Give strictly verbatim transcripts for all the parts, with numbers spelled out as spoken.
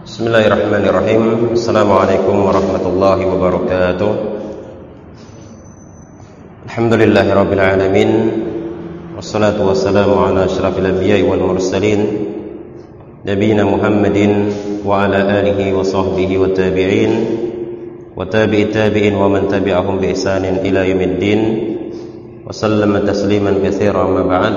Bismillahirrahmanirrahim. Assalamualaikum warahmatullahi wabarakatuh. Alhamdulillahirabbil alamin. Wassalatu wassalamu ala asyrafil anbiya'i wal mursalin nabiyina Muhammadin wa ala alihi wa sahbihi wa tabi'in wa tabi'i tabi'in wa man tabi'ahum bi ihsanin ila yaumiddin. Wa sallama tasliman katsiran ma ba'd.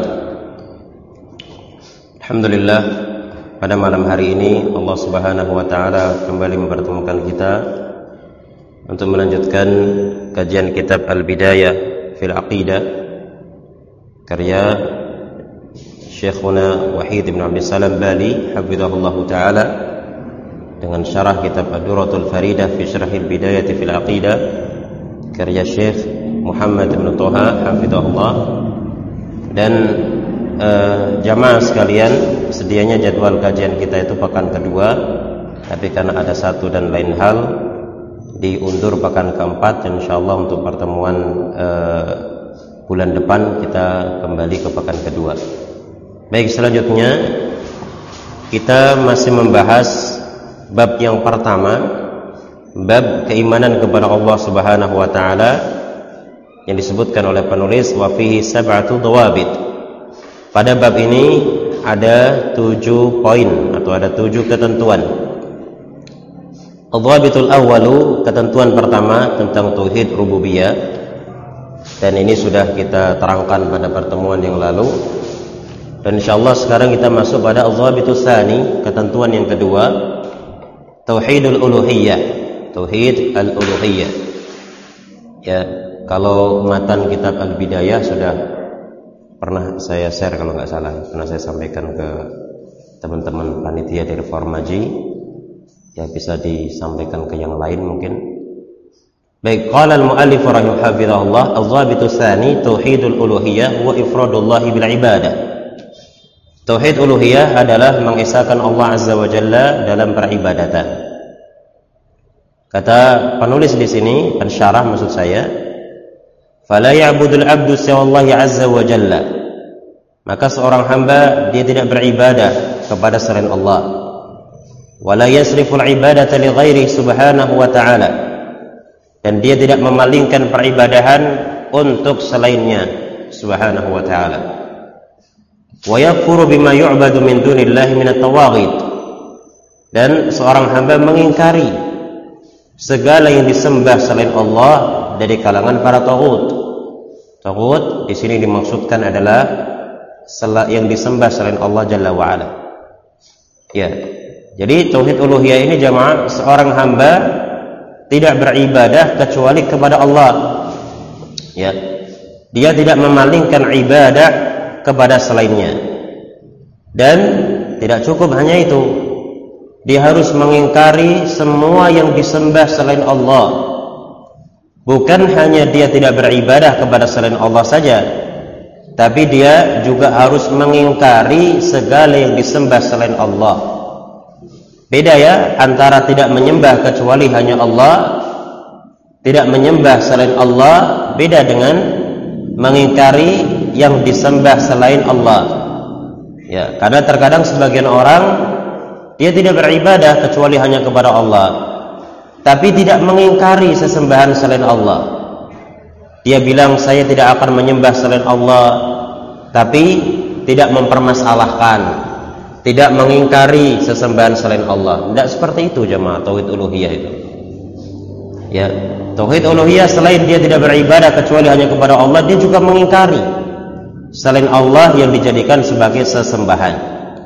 Alhamdulillah, pada malam hari ini Allah Subhanahu wa taala kembali mempertemukan kita untuk melanjutkan kajian kitab Al-Bidayah fil Aqidah karya Syekhuna Wahid bin Abdul Salam Bali hafizahullah taala dengan syarah kitab Ad-Durratul Faridah fi Syarhil Bidayah fil Aqidah karya Syekh Muhammad bin Thaha hafizahullah. Dan Uh, jamaah sekalian, sedianya jadwal kajian kita itu pekan kedua, tapi karena ada satu dan lain hal diundur pekan keempat. Insyaallah untuk pertemuan uh, bulan depan kita kembali ke pekan kedua. Baik, selanjutnya kita masih membahas bab yang pertama, bab keimanan kepada Allah Subhanahu wa taala yang disebutkan oleh penulis wa fihi sab'atu dawabit. Pada bab ini ada tujuh poin atau ada tujuh ketentuan. Adzabitul awwalu, ketentuan pertama tentang tauhid rububiyah, dan ini sudah kita terangkan pada pertemuan yang lalu. Dan insyaallah sekarang kita masuk pada adzabitus tsani, ketentuan yang kedua, tauhidul uluhiyah, tauhid al-uluhiyah. Ya, kalau matan kitab Al-Bidayah sudah pernah saya share kalau nggak salah, pernah saya sampaikan ke teman-teman panitia dari Formaji, ya bisa disampaikan ke yang lain mungkin. Baik, qala al-muallif rahimahullah, adzabitu tsani tauhidul uluhiyah wa ifradullah bil ibadah. Tauhid uluhiyah adalah mengesahkan Allah azza wa jalla dalam peribadatan. Kata penulis di sini, pensyarah maksud saya, fala ya'budul 'abdu siwallahi azza wa jalla, maka seorang hamba dia tidak beribadah kepada selain Allah. Wala yasriful ibadata li ghairi subhanahu wa ta'ala, dan dia tidak memalingkan peribadahan untuk selainnya subhanahu wa ta'ala. Wa yakfuru bima yu'badu min dunillahi minat tawaghid, dan seorang hamba mengingkari segala yang disembah selain Allah dari kalangan para taghut. Taghut di sini dimaksudkan adalah yang disembah selain Allah Jalla wa Ala. Ya. Jadi tauhid uluhiyah ini jamaah, seorang hamba tidak beribadah kecuali kepada Allah. Ya. Dia tidak memalingkan ibadah kepada selainnya. Dan tidak cukup hanya itu. Dia harus mengingkari semua yang disembah selain Allah. Bukan hanya dia tidak beribadah kepada selain Allah saja, tapi dia juga harus mengingkari segala yang disembah selain Allah. Beda ya antara tidak menyembah kecuali hanya Allah, tidak menyembah selain Allah, beda dengan mengingkari yang disembah selain Allah. Ya, karena terkadang sebagian orang dia tidak beribadah kecuali hanya kepada Allah, tapi tidak mengingkari sesembahan selain Allah. Dia bilang saya tidak akan menyembah selain Allah, tapi tidak mempermasalahkan, tidak mengingkari sesembahan selain Allah. Tidak seperti itu jemaah tauhid uluhiyah itu. Ya, tauhid uluhiyah selain dia tidak beribadah kecuali hanya kepada Allah, dia juga mengingkari selain Allah yang dijadikan sebagai sesembahan.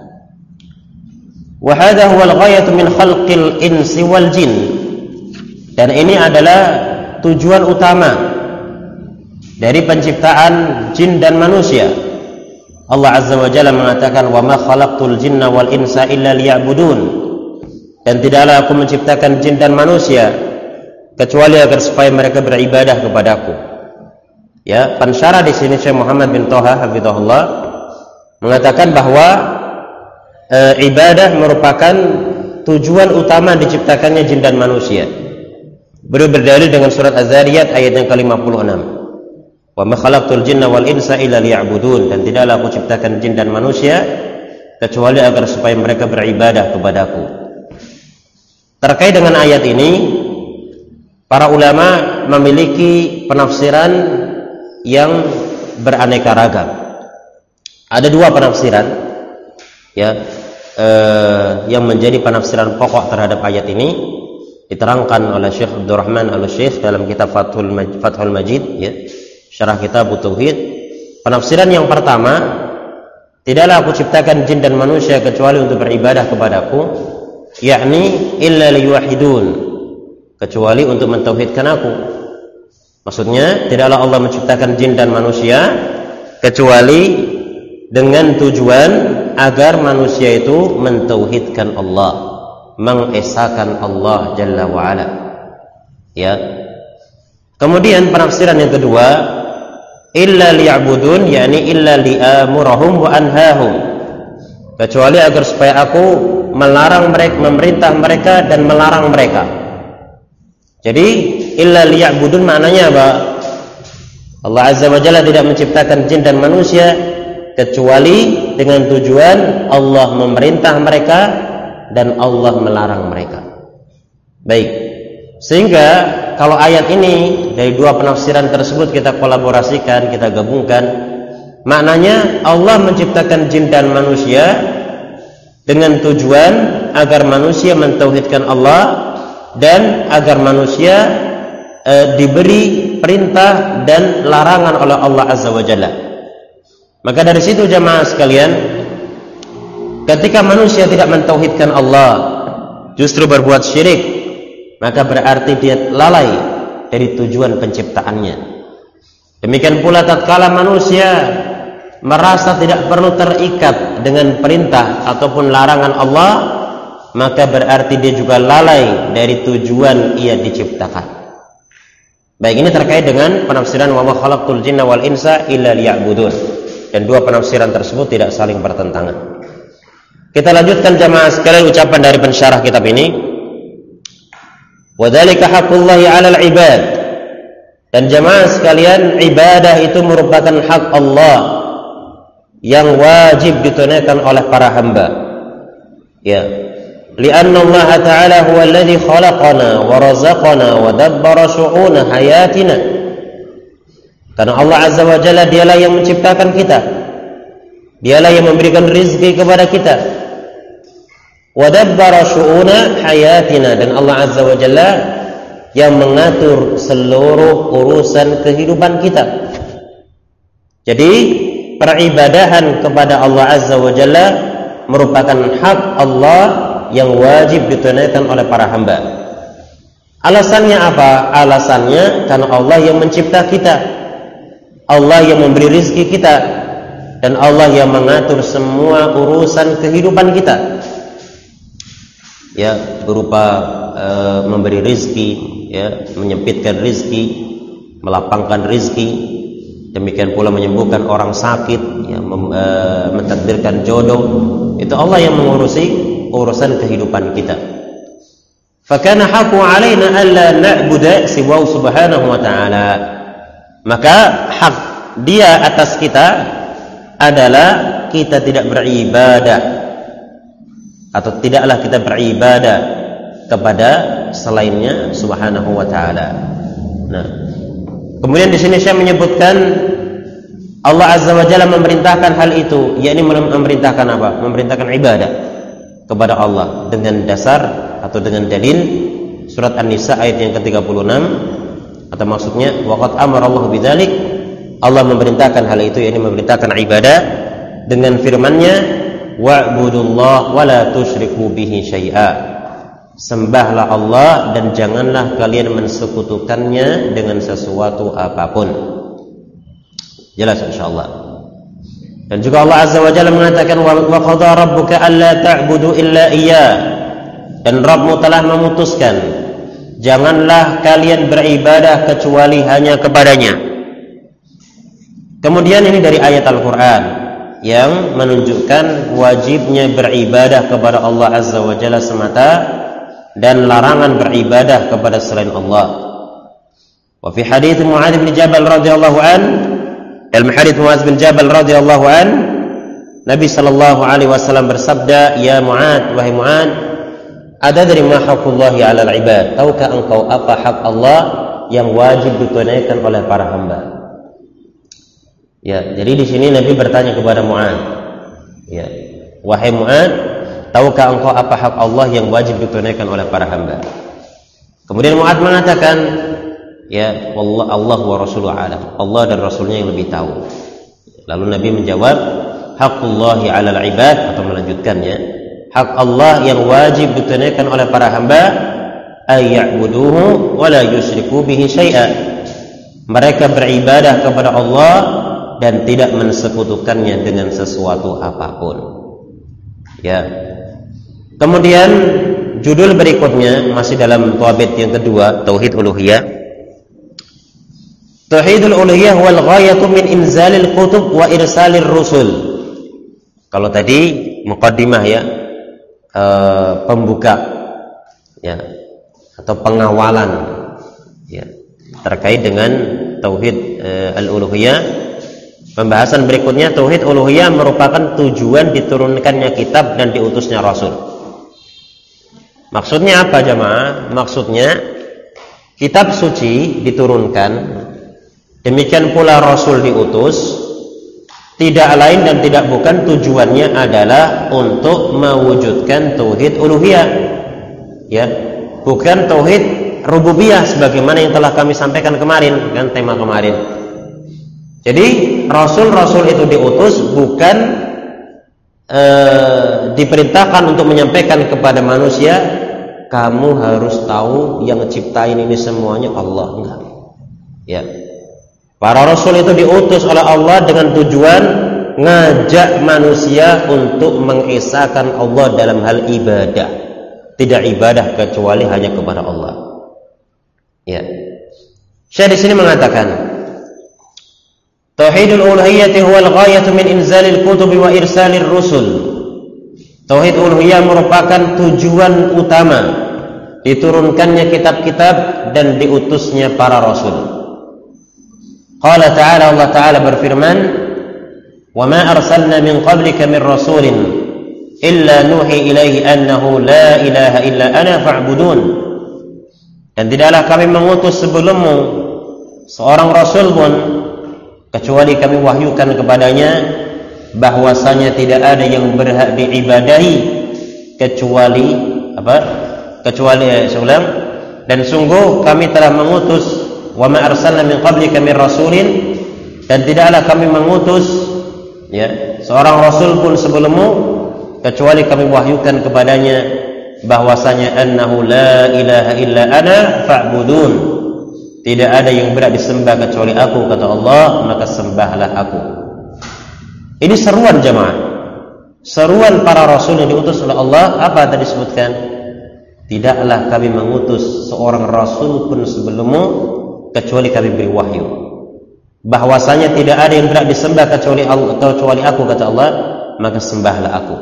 Wa hadha huwal ghayatu min khalqil insi wal jin. Dan ini adalah tujuan utama dari penciptaan jin dan manusia. Allah Azza wa Jalla mengatakan, "Wa ma khalaqtul jinna wal insa illa liya'budun." Dan tidaklah aku menciptakan jin dan manusia kecuali agar supaya mereka beribadah kepadaku. Ya, pensyarah di sini Syekh Muhammad bin Thaha hafizahullah mengatakan bahwa e, ibadah merupakan tujuan utama diciptakannya jin dan manusia. Beliau berdalil dengan surat Az-Zariyat ayat yang ke lima puluh enam. Wa ma khalaqtul jinna wal insa illa liya'budun, dan tidaklah aku ciptakan jin dan manusia kecuali agar supaya mereka beribadah kepadaku. Terkait dengan ayat ini, para ulama memiliki penafsiran yang beraneka ragam. Ada dua penafsiran ya eh, yang menjadi penafsiran pokok terhadap ayat ini, diterangkan oleh Syekh Abdurrahman Al-Syekh dalam kitab Fathul Majid, Fathul Majid ya, syarah kitab Tauhid. Penafsiran yang pertama, tidaklah aku ciptakan jin dan manusia kecuali untuk beribadah kepadaku, yakni illa liyuwahidun, kecuali untuk mentauhidkan aku. Maksudnya, tidaklah Allah menciptakan jin dan manusia kecuali dengan tujuan agar manusia itu mentauhidkan Allah, mengesahkan Allah Jalla wa'ala ya. Kemudian penafsiran yang kedua, illa liya'budun, yakni illa li'amurahum wa anhahum, kecuali agar supaya aku melarang mereka, memerintah mereka dan melarang mereka. Jadi illa liya'budun maknanya apa? Allah Azza wa Jalla tidak menciptakan jin dan manusia kecuali dengan tujuan Allah memerintah mereka dan Allah melarang mereka. Baik, sehingga kalau ayat ini dari dua penafsiran tersebut kita kolaborasikan, kita gabungkan, maknanya Allah menciptakan jin dan manusia dengan tujuan agar manusia mentauhidkan Allah dan agar manusia e, diberi perintah dan larangan oleh Allah Azza wa Jalla. Maka dari situ jamaah sekalian, ketika manusia tidak mentauhidkan Allah, justru berbuat syirik, maka berarti dia lalai dari tujuan penciptaannya. Demikian pula tatkala manusia merasa tidak perlu terikat dengan perintah ataupun larangan Allah, maka berarti dia juga lalai dari tujuan ia diciptakan. Baik, ini terkait dengan penafsiran wa ma khalaqtul jinna wal insa illa liya'budun. Dan dua penafsiran tersebut tidak saling bertentangan. Kita lanjutkan jamaah sekalian ucapan dari pensyarah kitab ini. Wa dzalika haqqullahi 'alal 'ibad. Dan jamaah sekalian, ibadah itu merupakan hak Allah yang wajib ditunaikan oleh para hamba. Ya. Li'anna Allah Ta'ala huwa alladhi khalaqana wa razaqana wa dabbara syu'una hayatina. Karena Allah Azza wa Jalla dialah yang menciptakan kita, dialah yang memberikan rizki kepada kita, wa dabbara syu'una hayatina, dan Allah Azza wa Jalla yang mengatur seluruh urusan kehidupan kita. Jadi peribadahan kepada Allah Azza wa Jalla merupakan hak Allah yang wajib ditunaikan oleh para hamba. Alasannya apa? Alasannya karena Allah yang mencipta kita, Allah yang memberi rizki kita, dan Allah yang mengatur semua urusan kehidupan kita. Ya, berupa e, memberi rizki, ya, menyempitkan rizki, melapangkan rizki, demikian pula menyembuhkan orang sakit, ya, mem, e, mentakdirkan jodoh. Itu Allah yang mengurusi urusan kehidupan kita. Fakana haqqu alaina alla na'budu siwa subhanahu wa ta'ala. Maka hak dia atas kita adalah kita tidak beribadah, atau tidaklah kita beribadah kepada selainnya subhanahu wa ta'ala. Nah, kemudian di sini saya menyebutkan Allah Azza wa Jalla memerintahkan hal itu, yakni memerintahkan apa? Memerintahkan ibadah kepada Allah dengan dasar atau dengan dalil surat An-Nisa ayat yang ke tiga puluh enam. Atau maksudnya waqad amara Allah bidzalik, Allah memerintahkan hal itu, yakni memerintahkan ibadah dengan firman-Nya wa'budullah wa la tusyriku bihi syai'a. Sembahlah Allah dan janganlah kalian mensekutukannya dengan sesuatu apapun. Jelas insyaallah. Dan juga Allah Azza wa Jalla mengatakan wa qadha rabbuka alla ta'budu illa iyyah. Dan Rabbmu telah memutuskan janganlah kalian beribadah kecuali hanya kepadanya. Kemudian ini dari ayat Al-Quran yang menunjukkan wajibnya beribadah kepada Allah Azza wa Jalla semata dan larangan beribadah kepada selain Allah. Wa fi hadits Mu'adz bin Jabal radhiyallahu an, dalam hadits Mu'adz bin Jabal radhiyallahu an, Nabi sallallahu alaihi wasallam bersabda, "Ya Mu'adz, wahai Mu'adz, Ada dari ma haqqullahi 'alal 'ibad. Tahukah engkau apa hak Allah yang wajib ditunaikan oleh para hamba? Ya, jadi di sini Nabi bertanya kepada Mu'adz. Ya, wahai Mu'adz, tahukah engkau apa hak Allah yang wajib ditunaikan oleh para hamba? Kemudian Mu'adz mengatakan, ya, wallah Allah wa rasuluhu a'lam. Allah dan Rasulnya yang lebih tahu. Lalu Nabi menjawab, haqqullahi 'alal 'ibad, atau melanjutkannya, hak Allah yang wajib ditunaikan oleh para hamba ayya'buduhu wa la yusyriku bihi syai'a. Mereka beribadah kepada Allah dan tidak mensekutukannya dengan sesuatu apapun. Ya. Kemudian judul berikutnya masih dalam tauhid yang kedua, tauhid uluhiyah. Tauhidul uluhiyah wal ghayatu min inzalil kutub wa irsalir rusul. Kalau tadi muqaddimah ya, e, pembuka ya, atau pengawalan ya, terkait dengan tauhid e, al-uluhiyah. Pembahasan berikutnya, tauhid uluhiyah merupakan tujuan diturunkannya kitab dan diutusnya rasul. Maksudnya apa jemaah? Maksudnya kitab suci diturunkan, demikian pula rasul diutus, tidak lain dan tidak bukan tujuannya adalah untuk mewujudkan tauhid uluhiyah. Ya, bukan tauhid rububiyah sebagaimana yang telah kami sampaikan kemarin, kan tema kemarin. Jadi rasul-rasul itu diutus bukan e, diperintahkan untuk menyampaikan kepada manusia, kamu harus tahu yang ciptain ini semuanya Allah. Enggak. Ya. Para rasul itu diutus oleh Allah dengan tujuan ngajak manusia untuk mengesahkan Allah dalam hal ibadah. Tidak ibadah kecuali hanya kepada Allah. Ya. Syekh di sini mengatakan, tauhidul uluhiyyah huwa al-ghayatu min inzalil kutubi wa irsalir rusul. Tauhid uluhiyah merupakan tujuan utama diturunkannya kitab-kitab dan diutusnya para rasul. Qala ta'ala, Allah Ta'ala berfirman, "Wa ma arsalna min qablika min rasulin illa nuhi ilaihi annahu la ilaha illa ana fa'budun." Dan tidaklah kami mengutus sebelummu seorang rasul pun kecuali kami wahyukan kepadanya bahwasanya tidak ada yang berhak diibadahi kecuali apa? Kecuali ya, saya ulang, dan sungguh kami telah mengutus wa ma arsalna min qablika min rasulin, dan tidaklah kami mengutus ya seorang rasul pun sebelummu kecuali kami wahyukan kepadanya bahwasanya annahu la ilaha illa ana fa'budun. Tidak ada yang berhak disembah kecuali aku, kata Allah, maka sembahlah aku. Ini seruan jemaah, seruan para rasul yang diutus oleh Allah. Apa tadi disebutkan? Tidaklah kami mengutus seorang rasul pun sebelummu kecuali kami beri wahyu bahwasanya tidak ada yang berhak disembah kecuali Allah, kecuali aku, kata Allah, maka sembahlah aku.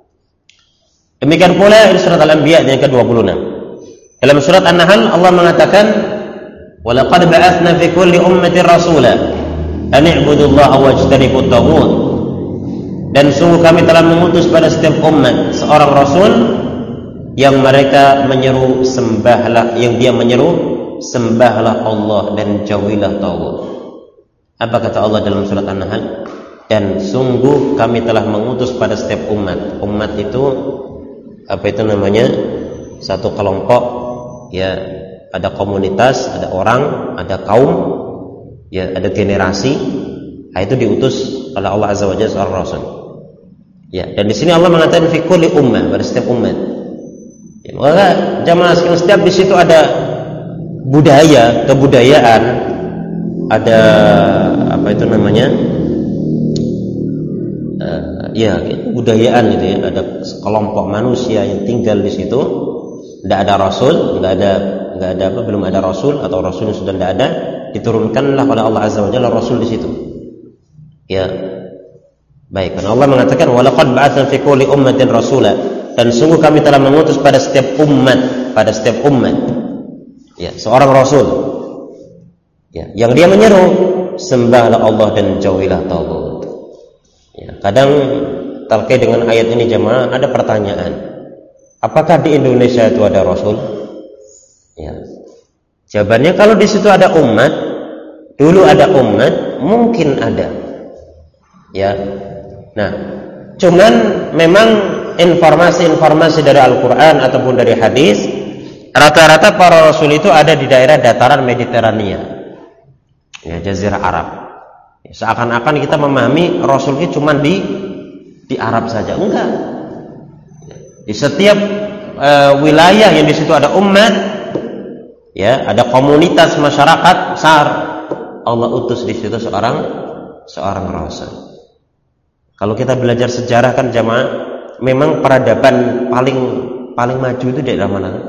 Demikian pula di surat Al-Anbiya yang ke dua puluh enam. Dalam surat An-Nahl Allah mengatakan, "Walaqad ba'atsna fi kulli ummatin rasula an i'budullaha wajtanibut taghut." Dan sungguh kami telah mengutus pada setiap umat seorang rasul yang mereka menyeru sembahlah, yang dia menyeru sembahlah Allah dan jauhilah taghut. Apa kata Allah dalam surat An-Nahl? Dan sungguh kami telah mengutus pada setiap umat. Umat itu apa itu namanya? Satu kelompok ya, ada komunitas, ada orang, ada kaum, ya, ada generasi. Nah, itu diutus oleh Allah Azza wa Jalla seorang rasul. Ya, dan di sini Allah mengatakan fi kulli ummah, pada setiap umat. Ya, maka jamaah sekalian, setiap di situ ada budaya, kebudayaan, ada apa itu namanya? Uh, ya, kebudayaan gitu ya, ada kelompok manusia yang tinggal di situ. Tidak ada rasul, tidak ada nggak ada apa, belum ada rasul atau rasul yang sudah tidak ada, diturunkanlah oleh Allah Azza wa Jalla rasul di situ. Ya, baik. Karena Allah mengatakan, walaqad ba'atsna fi kulli ummatin rasula, dan sungguh kami telah mengutus pada setiap umat, pada setiap umat, ya, seorang rasul, ya, yang dia menyeru sembahlah Allah dan jauhilah taghut. Ya, kadang terkait dengan ayat ini jemaah ada pertanyaan. apakah di Indonesia itu ada Rasul? Ya. Jawabannya kalau di situ ada umat, dulu ada umat, mungkin ada. Ya. Nah, cuman memang informasi-informasi dari Al-Quran ataupun dari hadis, rata-rata para Rasul itu ada di daerah dataran Mediterania, ya, Jazirah Arab. Seakan-akan kita memahami Rasul itu cuma di di Arab saja, enggak. Di setiap e, wilayah yang di situ ada umat, ya, ada komunitas masyarakat besar, Allah utus di situ seorang seorang Rasul. Kalau kita belajar sejarah kan jamaah, memang peradaban paling paling maju itu di daerah mana?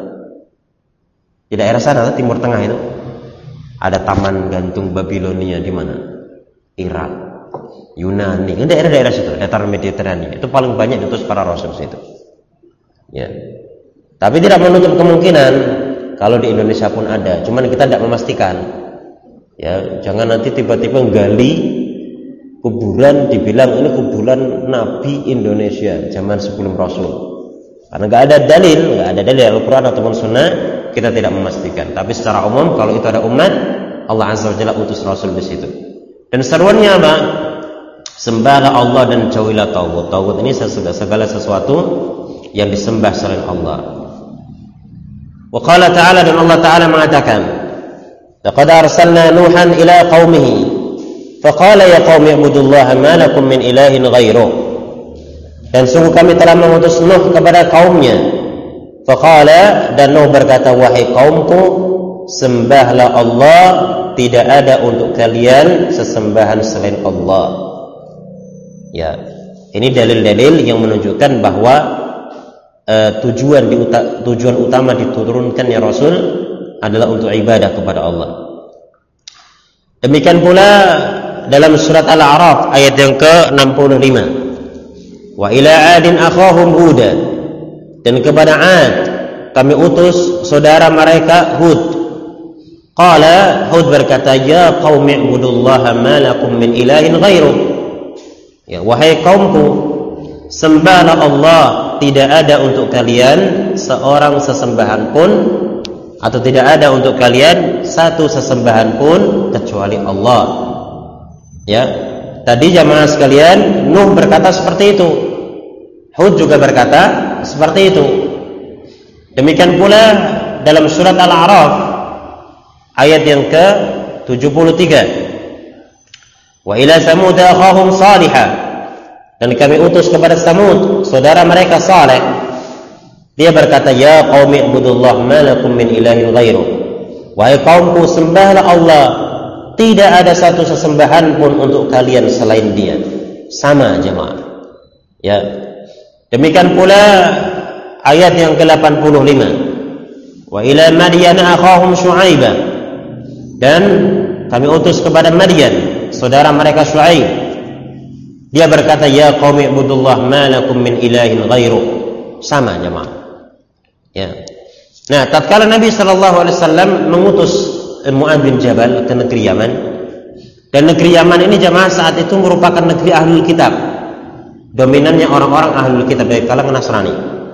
Di daerah sana, Timur Tengah itu. Ada taman gantung Babilonia di mana? Irak, Yunani, ini daerah-daerah situ, dataran Mediterania. Itu paling banyak diutus para rasul situ. Ya. Tapi tidak menutup kemungkinan kalau di Indonesia pun ada, cuman kita tidak memastikan. Ya, jangan nanti tiba-tiba gali kuburan dibilang ini kuburan Nabi Indonesia zaman sebelum Rasul. Karena nggak ada dalil, nggak ada dalil Al-Quran ataupun Sunnah, kita tidak memastikan. Tapi secara umum kalau itu ada umat, Allah Azza wa Jalla utus Rasul di situ. Dan seruannya apa? Sembahlah Allah dan jauhilah tauhid. Tauhid ini segala sesuatu yang disembah selain Allah. Wa qala ta'ala, dan Allah Ta'ala mengatakan, laqad arsalna Nuhan ila qaumihi faqala ya qaumi ibudullaha ma lakum min ilahin ghairuh. Dan sungguh kami telah mengutus Nuh kepada kaumnya. Faqala, dan Nuh berkata, wahai kaumku, sembahlah Allah, tidak ada untuk kalian sesembahan selain Allah. Ya, ini dalil-dalil yang menunjukkan bahwa uh, tujuan diuta, tujuan utama diturunkannya Rasul adalah untuk ibadah kepada Allah. Demikian pula dalam surat Al-A'raf ayat yang ke enam puluh lima. Wa ila adin akhahum Huda, dan kepada Ad kami utus saudara mereka Hud. Qala, Hud berkata, ya qaumi ibudullaha ma lakum min ilahin ghairuh. Ya, wahai kaumku, sembahlah Allah, tidak ada untuk kalian seorang sesembahan pun, atau tidak ada untuk kalian satu sesembahan pun kecuali Allah. Ya, tadi jamaah sekalian, Nuh berkata seperti itu, Hud juga berkata seperti itu. Demikian pula dalam surat Al-A'raf ayat yang ke tujuh puluh tiga. Wa ila Samud akhahum Salihah, dan kami utus kepada Samud saudara mereka Saleh. Dia berkata, ya qaumi ibudullah ma lakum min ilahin ghairuh. Wahai kaumku, sembahlah Allah, tidak ada satu sesembahan pun untuk kalian selain Dia. Sama jemaah. Ya. Demikian pula ayat yang ke delapan puluh lima. Wa ila Madyan akhahum Syu'aibah, dan kami utus kepada Madyan saudara mereka Syu'aib. Dia berkata, ya qaumi ibudullah ma lakum min ilahin ghairuh. Sama jemaah. Ya. Nah, tatkala Nabi sallallahu alaihi wasallam mengutus Mu'adz bin Jabal ke negeri Yaman, dan negeri Yaman ini jemaah saat itu merupakan negeri ahlul kitab. Dominannya orang-orang ahlul kitab dari kalangan Nasrani.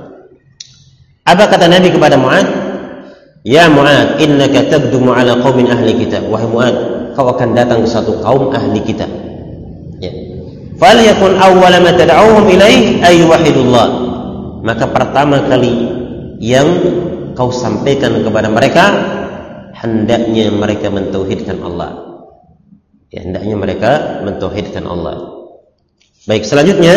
Apa kata Nabi kepada Mu'adz? Ya Mu'adz, innaka taqdumu ala qaumin ahli kitab. Wahai Mu'adz, kau akan datang ke satu kaum ahli kitab. Ya. Falyakun awwala ma tad'uhum ilaih ay yuwahhidullah. Maka pertama kali yang kau sampaikan kepada mereka, hendaknya mereka mentauhidkan Allah. Ya, hendaknya mereka mentauhidkan Allah. Baik, selanjutnya,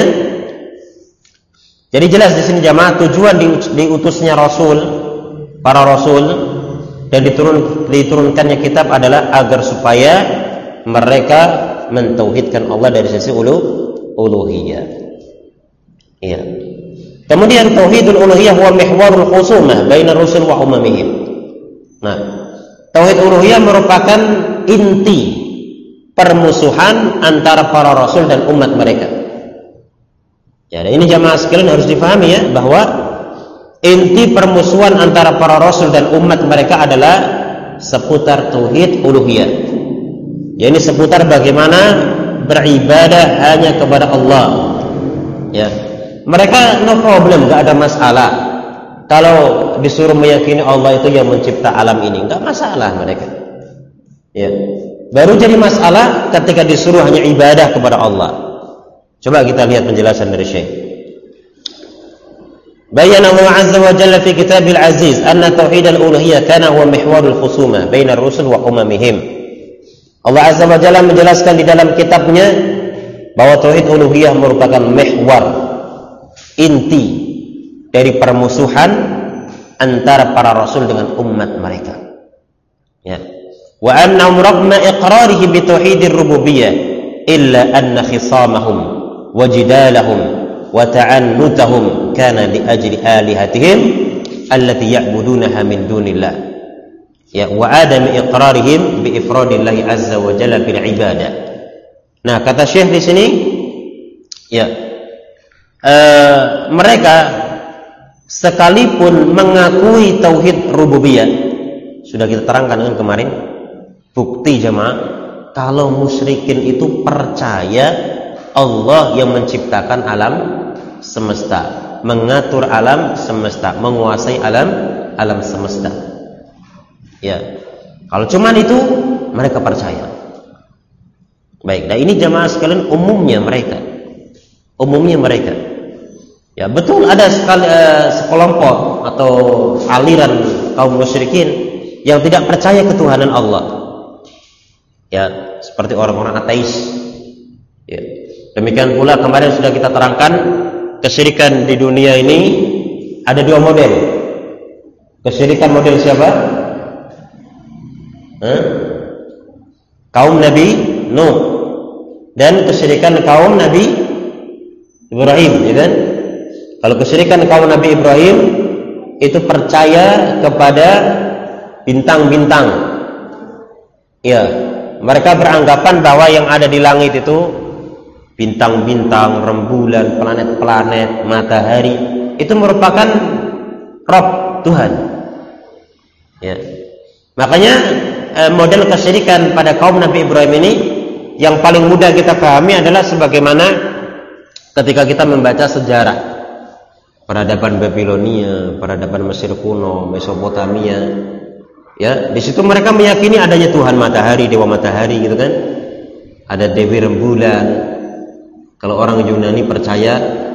jadi jelas di sini jamaah tujuan diutusnya Rasul, para Rasul, dan diturun, diturunkannya kitab adalah agar supaya mereka mentauhidkan Allah dari sisi ulu, uluhiyah. Iya. Kemudian tauhidul uluhiyah huwa mihwarul khusumah baina rusul wa umamihim. Nah, tauhid uluhiyah merupakan inti permusuhan antara para rasul dan umat mereka. Ya, ini jamaah sekalian harus difahami ya, bahwa inti permusuhan antara para rasul dan umat mereka adalah seputar tauhid uluhiyah. Ya, ini seputar bagaimana beribadah hanya kepada Allah. Ya. Mereka no problem, gak ada masalah. kalau disuruh meyakini Allah itu yang mencipta alam ini, enggak masalah mereka. Ya. Baru jadi masalah ketika disuruh hanya ibadah kepada Allah. Coba kita lihat penjelasan dari Syekh. Bayyana Allah Azza wa Jalla fi Kitabil Aziz anna tauhid al-uluhiyyah kana huwa mihwarul khusumah baina ar-rusul wa umamihim. Allah Azza wa Jalla menjelaskan di dalam kitabnya bahwa tauhid uluhiyah merupakan mihwar, inti dari permusuhan antara para rasul dengan umat mereka. Ya. Wa annahum ragma iqrarihim bi tauhidir rububiyyah illa anna khisamahum wa jidalahum wa ta'annutahum kana li ajli alihatihim allati ya'budunaha min dunillah. Ya, wa adam iqrarihim bi ifradillahi azza wa jalla bil ibadah. Nah, kata Syekh di sini, ya, uh, mereka sekalipun mengakui tauhid rububiyah, sudah kita terangkan kan kemarin, bukti jemaah kalau musyrikin itu percaya Allah yang menciptakan alam semesta, mengatur alam semesta, menguasai alam alam semesta. Ya, kalau cuman itu mereka percaya. Baik, nah ini jemaah sekalian umumnya mereka, umumnya mereka. Ya betul ada sekali uh, sekelompok atau aliran kaum musyrikin yang tidak percaya ketuhanan Allah. Ya, seperti orang-orang ateis. Ya. Demikian pula kemarin sudah kita terangkan kesyirikan di dunia ini ada dua model. Kesyirikan model siapa? Hah? Kaum Nabi Nuh dan kesyirikan kaum Nabi Ibrahim, ya kan? Kalau kesyirikan kaum Nabi Ibrahim itu percaya kepada bintang-bintang. Ya, mereka beranggapan bahwa yang ada di langit itu bintang-bintang, rembulan, planet-planet, matahari itu merupakan Rabb, Tuhan. Ya. Makanya model kesyirikan pada kaum Nabi Ibrahim ini yang paling mudah kita pahami adalah sebagaimana ketika kita membaca sejarah peradaban Babilonia, peradaban Mesir kuno, Mesopotamia. Ya, di situ mereka meyakini adanya Tuhan matahari, dewa matahari gitu kan. Ada dewi rembulan. Kalau orang Yunani percaya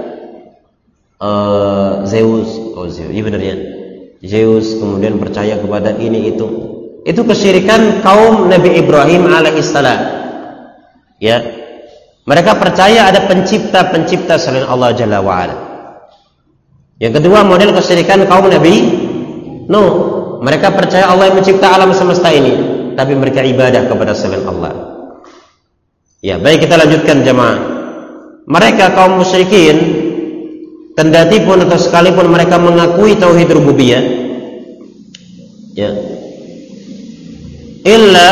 uh, Zeus, oh Zeus, iya benar ya. Zeus, kemudian percaya kepada ini itu. Itu kesyirikan kaum Nabi Ibrahim alaihissalam. Ya. Mereka percaya ada pencipta-pencipta selain Allah Jalla wa Ala. Yang kedua model kesyirikan kaum Nabi Nuh. Mereka percaya Allah yang mencipta alam semesta ini, tapi mereka ibadah kepada selain Allah. Ya, baik kita lanjutkan jemaah. Mereka kaum musyrikin, kendati pun atau sekalipun mereka mengakui tauhid rububiyah, ya, illa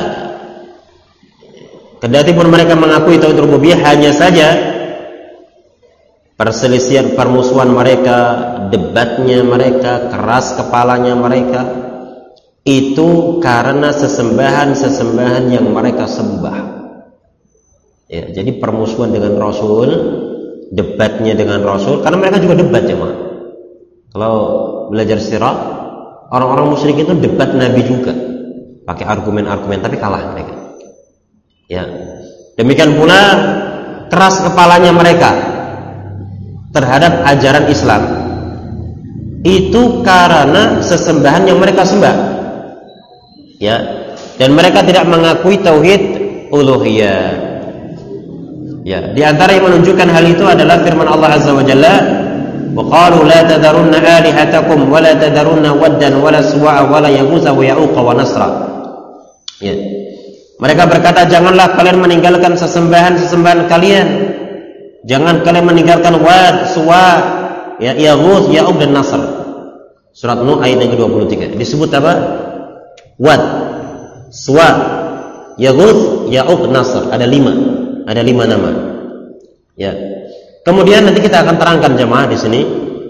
kendati pun mereka mengakui tauhid rububiyah, hanya saja perselisihan, permusuhan mereka, debatnya mereka, keras kepalanya mereka itu karena sesembahan-sesembahan yang mereka sembah. Ya, jadi permusuhan dengan Rasul, debatnya dengan Rasul, karena mereka juga debat jemaah. Kalau belajar sirah, orang-orang musyrik itu debat Nabi juga, pakai argumen-argumen, tapi kalah mereka. Ya, demikian pula keras kepalanya mereka terhadap ajaran Islam itu karena sesembahan yang mereka sembah, ya, dan mereka tidak mengakui tauhid uluhiyah. Ya, di antara yang menunjukkan hal itu adalah firman Allah Azza wa Jalla, wa qalu la tadarunna alihatakum wa la tadarunna waddan wa la suwa'a wa la yaghutha wa ya'uqa wa nasra. Ya. Mereka berkata, janganlah kalian meninggalkan sesembahan-sesembahan kalian. Jangan kalian meninggalkan Wad, Suwa, ya, Yaghuth, Ya'uq dan Nasr. Surat Nuh ayat yang kedua puluh tiga. Disebut apa? Wad, Suwa, Yaghuth, Ya'uq, Nasr. Ada lima, ada lima nama. Ya. Kemudian nanti kita akan terangkan jemaah di sini.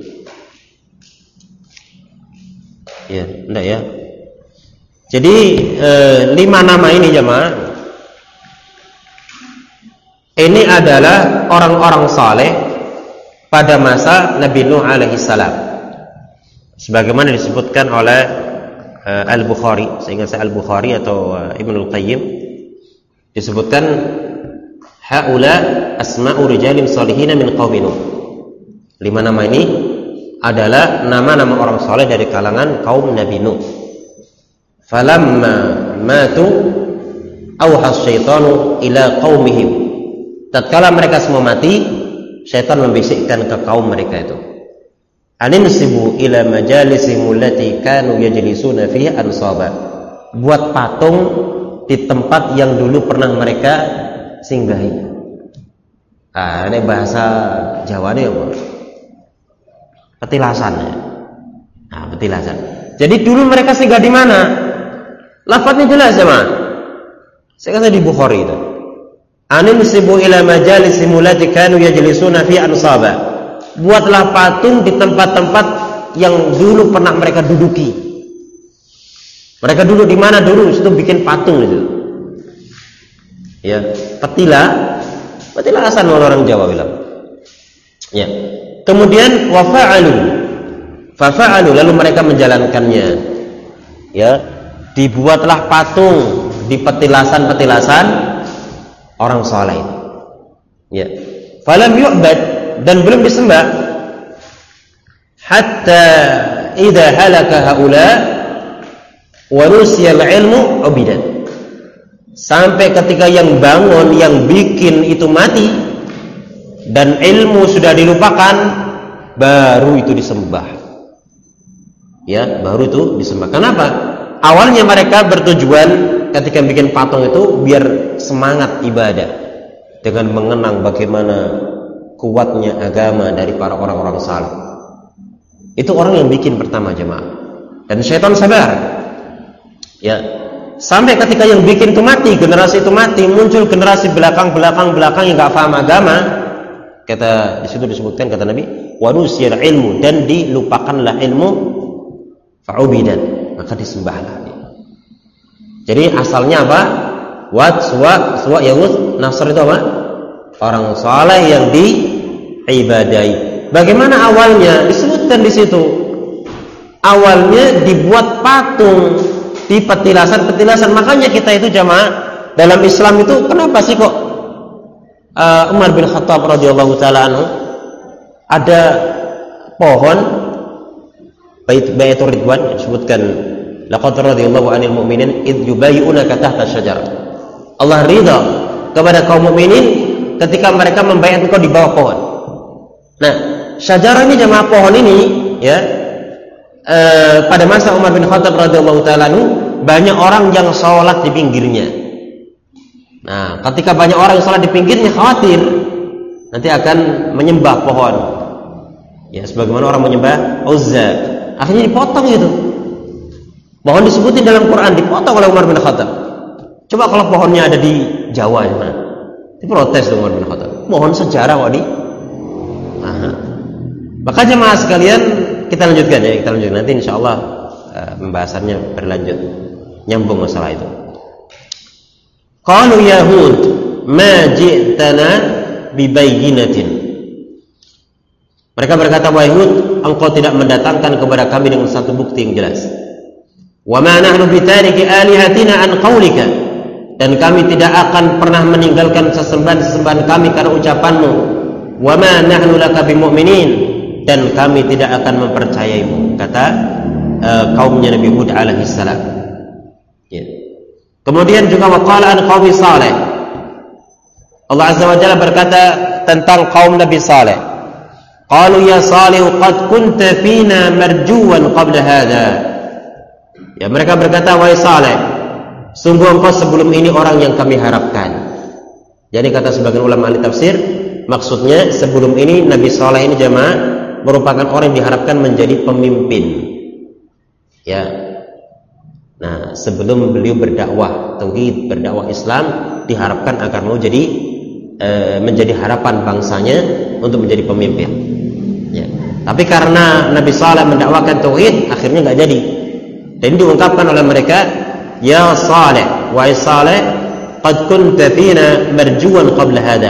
Ya, enggak ya. Jadi eh, lima nama ini jemaah, ini adalah orang-orang saleh pada masa Nabi Nuh alaihi salam. sebagaimana disebutkan oleh uh, Al-Bukhari, seingat saya Al-Bukhari atau uh, Ibnu Al-Qayyim, disebutkan haula asma'u rijalin salihin min qaumi Nuh. Lima nama ini adalah nama-nama orang saleh dari kalangan kaum Nabi Nuh. Falamma matu auha syaitanu ila qaumihim. Tatkala mereka semua mati, syaitan membisikkan ke kaum mereka itu. Aninsibu ila majalisihim allati kanu yajlisuna fiha ansaba. Buat patung di tempat yang dulu pernah mereka singgahi. Ah, ini bahasa Jawa nih, apa? Petilasan ya. Nah, petilasan. Jadi dulu mereka singgah di mana? Lafadznya jelas ya, Mas. Saya kata di Bukhari itu. Aninsibu ila majalisihim allati kanu yajlisuna fiha ansaba. Buatlah patung di tempat-tempat yang dulu pernah mereka duduki. Mereka duduk di mana dulu? Itu bikin patung itu. Ya, petila, petila asal orang Jawa bilang. Ya. Kemudian wafa'alu, fafa'alu, lalu mereka menjalankannya. Ya, dibuatlah patung di petilasan-petilasan orang saleh. Ya. Falam yu'bad, dan belum disembah hatta idza halaka haula wa nusiyal ilmu ubidat, sampai ketika yang bangun, yang bikin itu mati dan ilmu sudah dilupakan, baru itu disembah. Ya, baru itu disembah. Kenapa? Awalnya mereka bertujuan ketika bikin patung itu biar semangat ibadah dengan mengenang bagaimana kuatnya agama dari para orang-orang saleh. Itu orang yang bikin pertama, jemaah. Dan syaitan sabar. Ya. Sampai ketika yang bikin itu mati, generasi itu mati, muncul generasi belakang-belakang belakang yang enggak paham agama. Kata di situ disebutkan kata Nabi, wa nusiyal ilmu, dan dilupakanlah ilmu, fa'ubidat, maka disembahlah. Jadi asalnya apa? Wat suwa suwa yawuz nasr itu apa? Orang saleh yang diibadai. Bagaimana awalnya? Disebutkan di situ. Awalnya dibuat patung di petilasan-petilasan. Makanya kita itu jamaah dalam Islam itu kenapa sih kok uh, Umar bin Khattab radhiyallahu taala anhu ada pohon Bait Baitur Ridwan disebutkan laqad radhiyallahu 'anil mu'minin id yubayyi'unaka tahta syajarah. Allah ridha kepada kaum mukminin ketika mereka membaiat engkau di bawah pohon. Nah, syajarah ini jamaah pohon ini ya e, pada masa Umar bin Khattab radhiyallahu taala banyak orang yang sholat di pinggirnya. Nah, ketika banyak orang yang sholat di pinggirnya khawatir nanti akan menyembah pohon. Ya, sebagaimana orang menyembah Uzza. Akhirnya dipotong itu. Pohon disebutin dalam Quran, dipotong oleh Umar bin Khattab. Coba kalau pohonnya ada di Jawa gimana? Diprotes dong Umar bin Khattab. Pohon sejarah kok di. Aha. Maka jemaah sekalian, kita lanjutkan ya, kita lanjutkan nanti insyaallah uh, pembahasannya berlanjut, nyambung masalah itu. Qalu yahud ma ji'tana bibayyinatin. Mereka berkata, wahai Hud, engkau tidak mendatangkan kepada kami dengan satu bukti yang jelas. Wa ma nahnu bitariki alihatina an qaulika, dan kami tidak akan pernah meninggalkan sesembahan-sesembahan kami karena ucapanmu. Wa ma nahnu laka bimu'minin, dan kami tidak akan mempercayaimu, kata uh, kaumnya Nabi Hud alaihi salam. Ya. Kemudian juga waqala an qaumi Saleh. Allah Azza wa Jalla berkata tentang kaum Nabi Saleh. Qalu ya Salih qad kunta fina marjuwan qabla hadha. Ya, mereka berkata, wahai Saleh, sungguh engkau sebelum ini orang yang kami harapkan. Jadi kata sebagian ulama ahli tafsir, maksudnya sebelum ini Nabi Saleh ini jemaah merupakan orang yang diharapkan menjadi pemimpin. Ya. Nah, sebelum beliau berdakwah tauhid, berdakwah Islam, diharapkan agar mau jadi e, menjadi harapan bangsanya untuk menjadi pemimpin. Ya. Tapi karena Nabi Saleh mendakwakan tauhid, akhirnya enggak jadi. Dan diungkapkan oleh mereka, ya Saleh, wahai Saleh, qad kunta fina marjuwan qabla hada.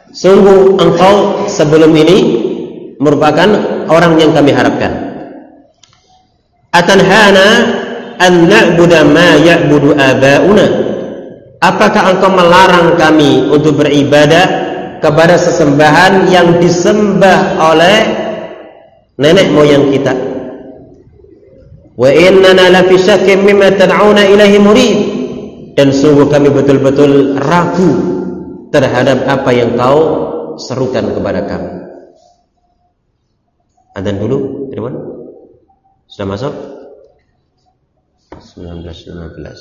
Sungguh engkau sebelum ini merupakan orang yang kami harapkan. Atanhana an na'budu ma ya'budu aba'una. Apakah engkau melarang kami untuk beribadah kepada sesembahan yang disembah oleh nenek moyang kita? Wa innana la fi syakkin mimma tad'una ilaihi murib. Dan sungguh kami betul-betul ragu terhadap apa yang kau serukan kepada kami. Adzan dulu, Irwan. Sudah masuk? sembilan belas lima belas.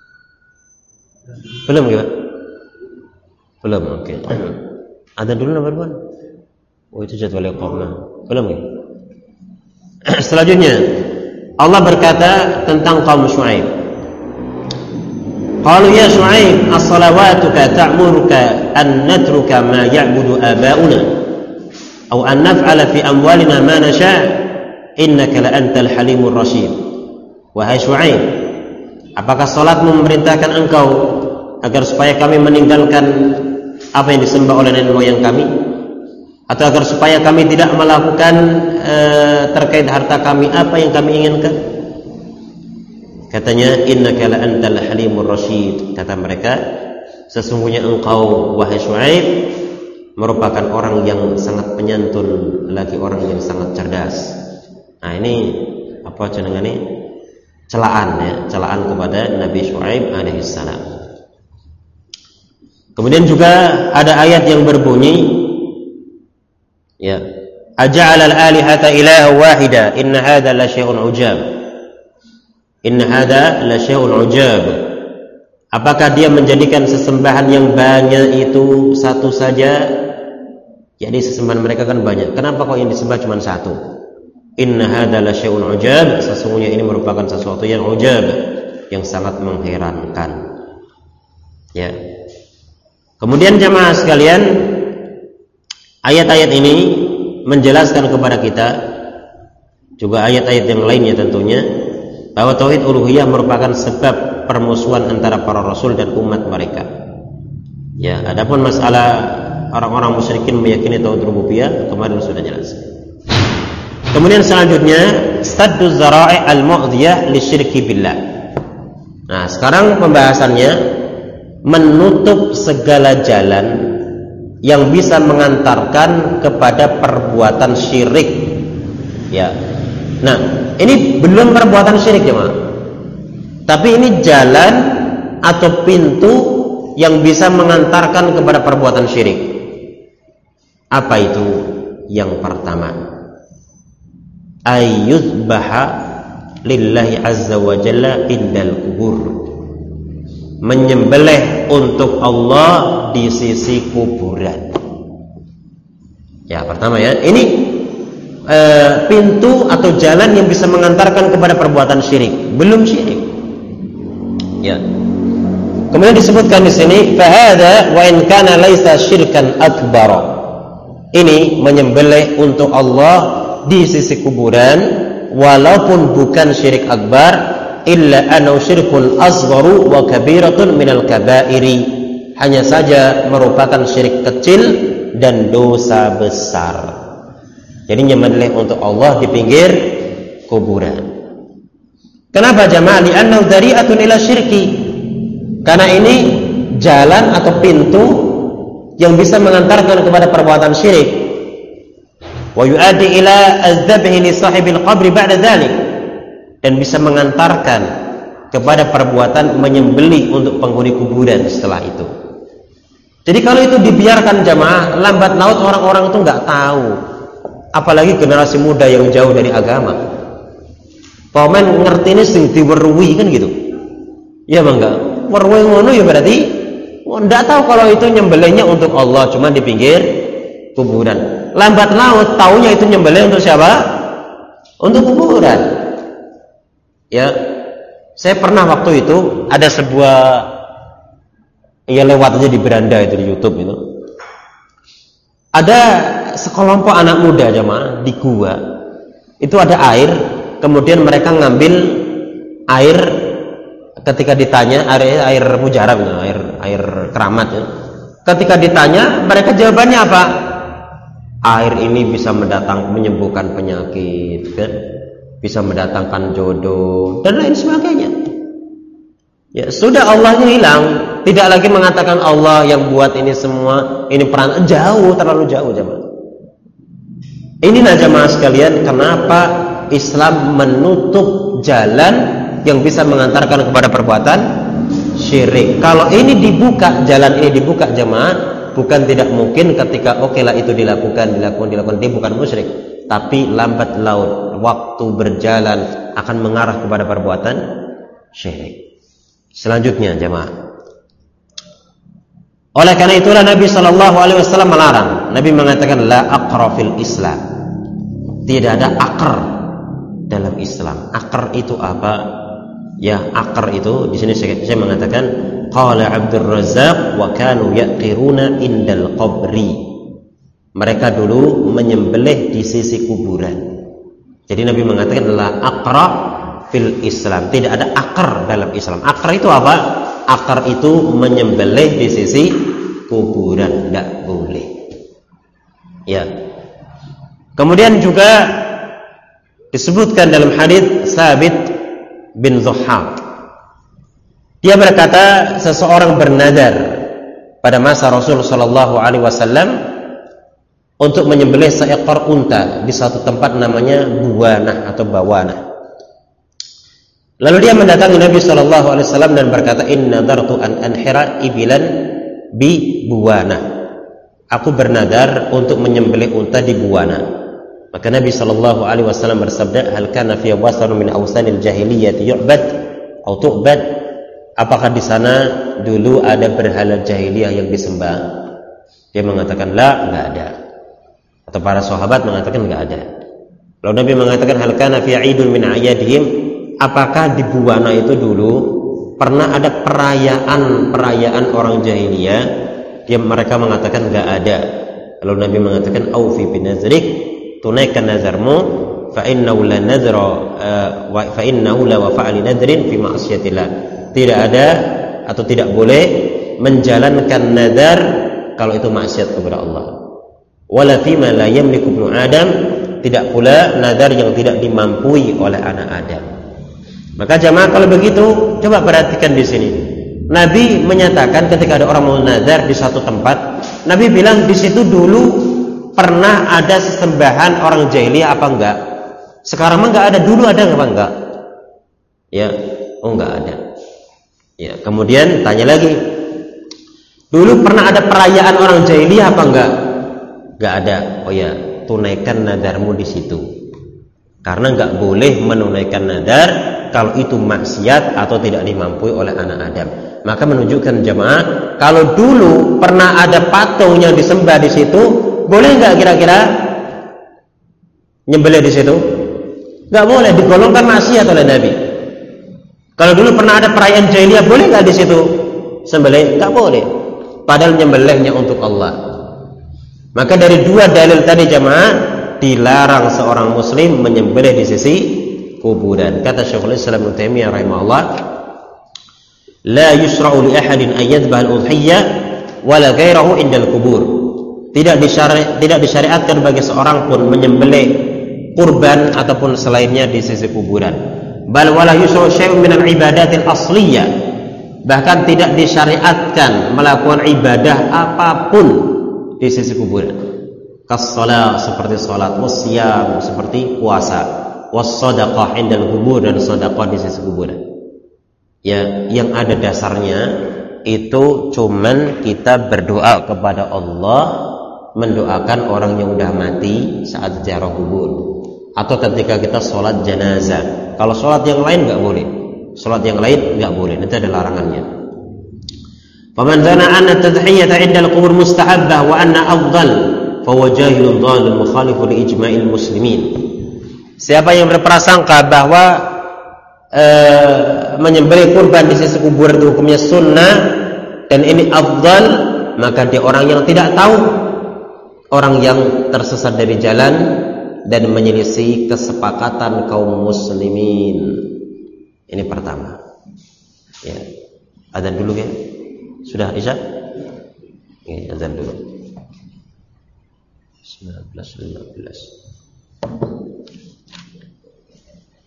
Belum ya? Belum, oke. Okay. Adzan dulu nomor berapa? Oh, itu jadwal iqamah. Belum ya? Selanjutnya Allah berkata tentang kaum Syuaib. Qalu ya Syuaib, as-salawatuka ta'muruka an natruka ma ya'budu aba'una aw an naf'ala fi amwalina ma nasha' innaka la antal halimur rasyid. Wahai Syuaib, apakah salatmu memerintahkan engkau agar supaya kami meninggalkan apa yang disembah oleh nenek moyang kami, atau agar supaya kami tidak melakukan e, terkait harta kami apa yang kami inginkan? Katanya, innaka la antal halimur rasyid. Kata mereka, sesungguhnya engkau wahai Syuaib merupakan orang yang sangat penyantun, lagi orang yang sangat cerdas. Nah, ini apa jenengane? Celaan ya, celaan kepada Nabi Syuaib alaihissalam. Kemudian juga ada ayat yang berbunyi, ya, aja'ala al-alihata ilaha wahida inna hadza la syai'un ujab. Inna hadza la syai'un ujab. Apakah dia menjadikan sesembahan yang banyak itu satu saja? Jadi sesembahan mereka kan banyak. Kenapa kok yang disembah cuma satu? Inna hadza la syai'un ujab. Sesungguhnya ini merupakan sesuatu yang ujab, yang sangat mengherankan. Ya. Kemudian jamaah sekalian, ayat-ayat ini menjelaskan kepada kita, juga ayat-ayat yang lainnya tentunya, bahwa tauhid uluhiyah merupakan sebab permusuhan antara para rasul dan umat mereka. Ya, adapun masalah orang-orang musyrikin meyakini tauhid rububiyah kemarin sudah jelas. Kemudian selanjutnya, saddu dzara'i al-mu'dhiyah lisyirki billah. Nah, sekarang pembahasannya menutup segala jalan yang bisa mengantarkan kepada perbuatan syirik. Ya. Nah, ini belum perbuatan syirik ya, tapi ini jalan atau pintu yang bisa mengantarkan kepada perbuatan syirik. Apa itu? Yang pertama, ayyuzbaha lillahi azza wa jalla indal kubur. Menyembelih untuk Allah di sisi kuburan. Ya, pertama ya, ini E, pintu atau jalan yang bisa mengantarkan kepada perbuatan syirik. Belum syirik. Ya. Kemudian disebutkan di sini, fahada wa in kana laisa syirkan akbar. Ini menyembelih untuk Allah di sisi kuburan, walaupun bukan syirik akbar, illa anau syirkun asgharu wa kabiratun minal kabairi. Hanya saja merupakan syirik kecil dan dosa besar. Jadi nyembelih untuk Allah di pinggir kuburan. Kenapa jamaah? Li'annahu dzari'atun ila syirki. Karena ini jalan atau pintu yang bisa mengantarkan kepada perbuatan syirik. Wa yu'addi ila az-dzabhi li sahibil qabri ba'da dzalik. Dan bisa mengantarkan kepada perbuatan menyembelih untuk penghuni kuburan setelah itu. Jadi kalau itu dibiarkan jamaah, lambat laut orang-orang itu nggak tahu. Apalagi generasi muda yang jauh dari agama. Paman ngerti ini sing diweruhi kan gitu. Ya bangga. Weruhi ngono ya berarti nggak tahu kalau itu nyembelihnya untuk Allah, cuma di pinggir kuburan. Lambat laut taunya itu nyembelih untuk siapa? Untuk kuburan. Ya, saya pernah waktu itu ada sebuah, ya lewat aja di beranda itu di YouTube itu. Ada sekelompok anak muda jemaah di gua. Itu ada air, kemudian mereka ngambil air ketika ditanya air air mujarab, air air keramat ya. Ketika ditanya, mereka jawabannya apa? Air ini bisa mendatang menyembuhkan penyakit kan? bisa mendatangkan jodoh dan lain sebagainya. Ya sudah, Allahnya hilang, tidak lagi mengatakan Allah yang buat ini semua, ini peran jauh, terlalu jauh jemaah. Inilah jemaah sekalian kenapa Islam menutup jalan yang bisa mengantarkan kepada perbuatan syirik. Kalau ini dibuka, jalan ini dibuka jemaah, bukan tidak mungkin ketika oke okay lah itu dilakukan, dilakukan, dilakukan, dia bukan musyrik, tapi lambat laun waktu berjalan akan mengarah kepada perbuatan syirik. Selanjutnya jemaah, oleh karena itulah Nabi Shallallahu Alaihi Wasallam melarang. Nabi mengatakan la aqra fil Islam, tidak ada akar dalam Islam. Akar itu apa? Ya, akar itu di sini saya, saya mengatakan qala Abdul Razzaq wa kanu yaqiruna indal qabri. Mereka dulu menyembelih di sisi kuburan. Jadi Nabi mengatakan la aqra fil Islam, tidak ada akar dalam Islam. Akar itu apa? Akar itu menyembelih di sisi kuburan, tidak boleh. Ya. Kemudian juga disebutkan dalam hadis Sabit bin Zuhaq, dia berkata seseorang bernadar pada masa Rasul Shallallahu Alaihi Wasallam untuk menyembelih seekor unta di satu tempat namanya Buwanah atau Bawanah. Lalu dia mendatangi Nabi Shallallahu Alaihi Wasallam dan berkata, Inna nadartu an anhira ibilan bi Buwanah. Aku bernadar untuk menyembelih unta di Buwanah. Maka Nabi Shallallahu Alaihi Wasallam bersabda, Hal kana fi wasan min awsanil jahiliyati yu'bad atau tu'bad? Apakah di sana dulu ada berhala jahiliyah yang disembah? Dia mengatakan, la, enggak ada. Atau para sahabat mengatakan enggak ada. Lalu Nabi mengatakan, Hal kana fi 'idun min a'yadihim? Apakah di Buwana itu dulu pernah ada perayaan-perayaan orang jahiliyah? Dia mereka mengatakan enggak ada. Lalu Nabi mengatakan, Aufi bin nazrik, tunaikan nazarmu, fa innahu la nadra wa fa innahu la wafa' li nadrin fi ma'siyatillah. Tidak ada atau tidak boleh menjalankan nazar kalau itu maksiat kepada Allah. Wala fima la yamliku ibnu Adam, tidak pula nazar yang tidak dimampui oleh anak Adam. Maka jamaah kalau begitu, coba perhatikan di sini. Nabi menyatakan ketika ada orang mau nazar di satu tempat, Nabi bilang di situ dulu pernah ada sesembahan orang jahiliyah apa enggak? Sekarang mah enggak ada, dulu ada apa enggak? Ya, oh enggak ada. Ya, kemudian tanya lagi. Dulu pernah ada perayaan orang jahiliyah apa enggak? Enggak ada. Oh ya, tunaikan nadarmu di situ. Karena enggak boleh menunaikan nadar kalau itu maksiat atau tidak dimampui oleh anak Adam. Maka menunjukkan jemaah, kalau dulu pernah ada patung yang disembah di situ, boleh nggak kira-kira nyembelih di situ? Nggak boleh, digolongkan maksiat oleh Nabi. Kalau dulu pernah ada perayaan jahiliyah, boleh nggak di situ sembelih? Nggak boleh. Padahal nyembelihnya untuk Allah. Maka dari dua dalil tadi jemaah, dilarang seorang muslim menyembelih di sisi kuburan. Kata Syekhul Islam Ibnu Taimiyah rahimahullah, la yusra'u li ahadin an yadhbaha al-udhiyah wala ghairahu indal kubur. Tidak disyari, tidak disyariatkan bagi seorang pun menyembelih kurban ataupun selainnya di sisi kuburan. Bal wala yusra'u syai'un min al-ibadatil asliyah. Bahkan tidak disyariatkan melakukan ibadah apapun di sisi kuburan. Kas-shalah seperti salat, wasyam seperti puasa, was-shadaqah indal kubur dan sedekah di sisi kuburan. Ya, yang ada dasarnya itu cuman kita berdoa kepada Allah, mendoakan orang yang udah mati saat ziarah kubur atau ketika kita sholat jenazah. Kalau sholat yang lain nggak boleh, sholat yang lain nggak boleh, nanti ada larangannya. Faman dzana anna tadhiyata 'inda al-qubur mustahabbah wa anna afdal fa huwa jahilun dhalun mukhalifun li ijma'il muslimin. Siapa yang berprasangka bahwa e, menyembelih kurban di sisi kuburan itu hukumnya sunnah dan ini afdal, maka dia orang yang tidak tahu, orang yang tersesat dari jalan dan menyelisih kesepakatan kaum muslimin. Ini pertama. Ya. Azan dulu ya. Sudah Isya? Ya, azan dulu. sembilan belas lima belas.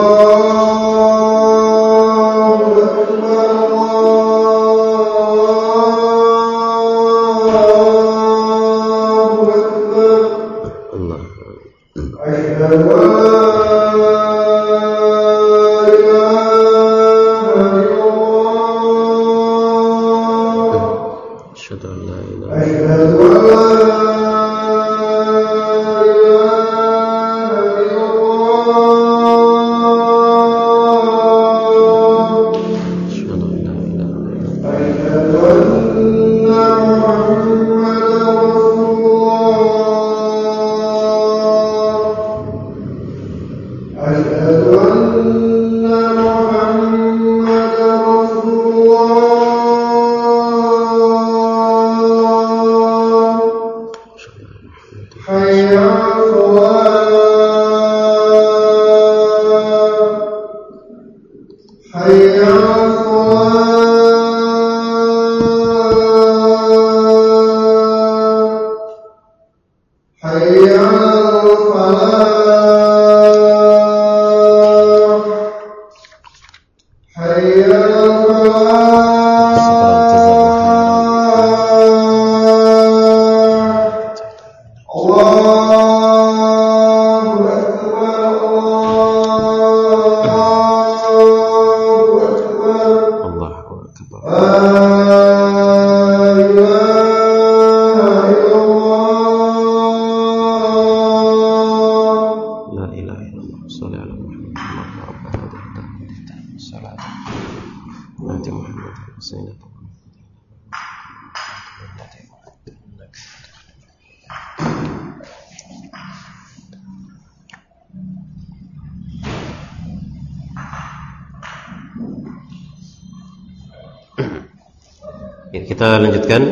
Kita lanjutkan.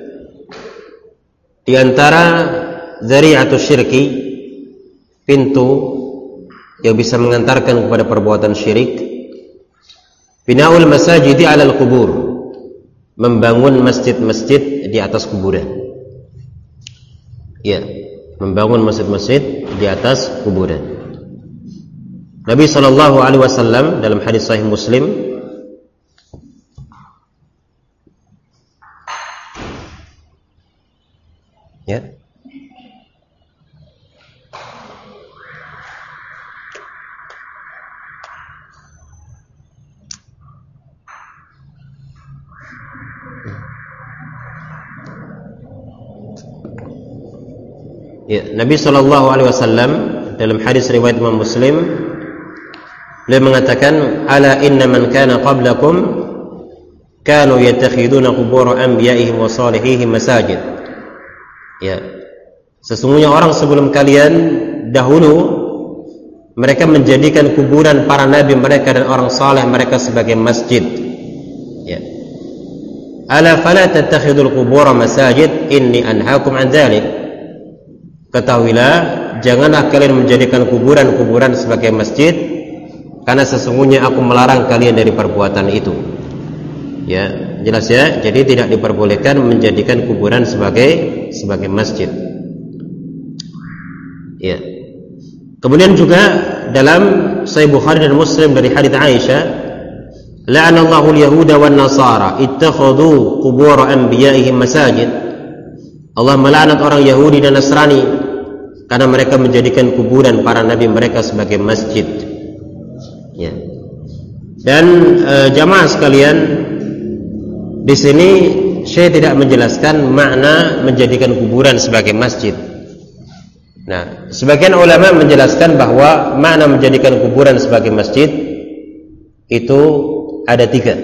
Di antara dzari'atus syirki, pintu yang bisa mengantarkan kepada perbuatan syirik, binaul masajidi 'alal qubur, membangun masjid-masjid di atas kuburan. Ya, membangun masjid-masjid di atas kuburan. Nabi sallallahu alaihi wasallam dalam hadis sahih Muslim ya. Ya, Nabi sallallahu alaihi wasallam dalam hadis riwayat Imam Muslim, beliau mengatakan, ala inna man kana qablakum kanu yattakhiduna qubur anbiya'ihim wa salihihim masajid. Ya, sesungguhnya orang sebelum kalian dahulu mereka menjadikan kuburan para nabi mereka dan orang saleh mereka sebagai masjid. Ya. Ala fala tattakhidul qubur masajid inni anhaakum an dzalik. Ketahuilah, janganlah kalian menjadikan kuburan-kuburan sebagai masjid, karena sesungguhnya aku melarang kalian dari perbuatan itu. Ya, jelas ya. Jadi tidak diperbolehkan menjadikan kuburan sebagai sebagai masjid. Ya. Kemudian juga dalam Sahih Bukhari dan Muslim dari hadits Aisyah, la'anallahu al-yahuda wan nasara ittakhadhu qubur anbiya'ihim masajid. Allah melaknat orang Yahudi dan Nasrani karena mereka menjadikan kuburan para nabi mereka sebagai masjid. Ya. Dan e, jamaah sekalian, di sini saya tidak menjelaskan makna menjadikan kuburan sebagai masjid. Nah, sebagian ulama menjelaskan bahwa makna menjadikan kuburan sebagai masjid itu ada tiga.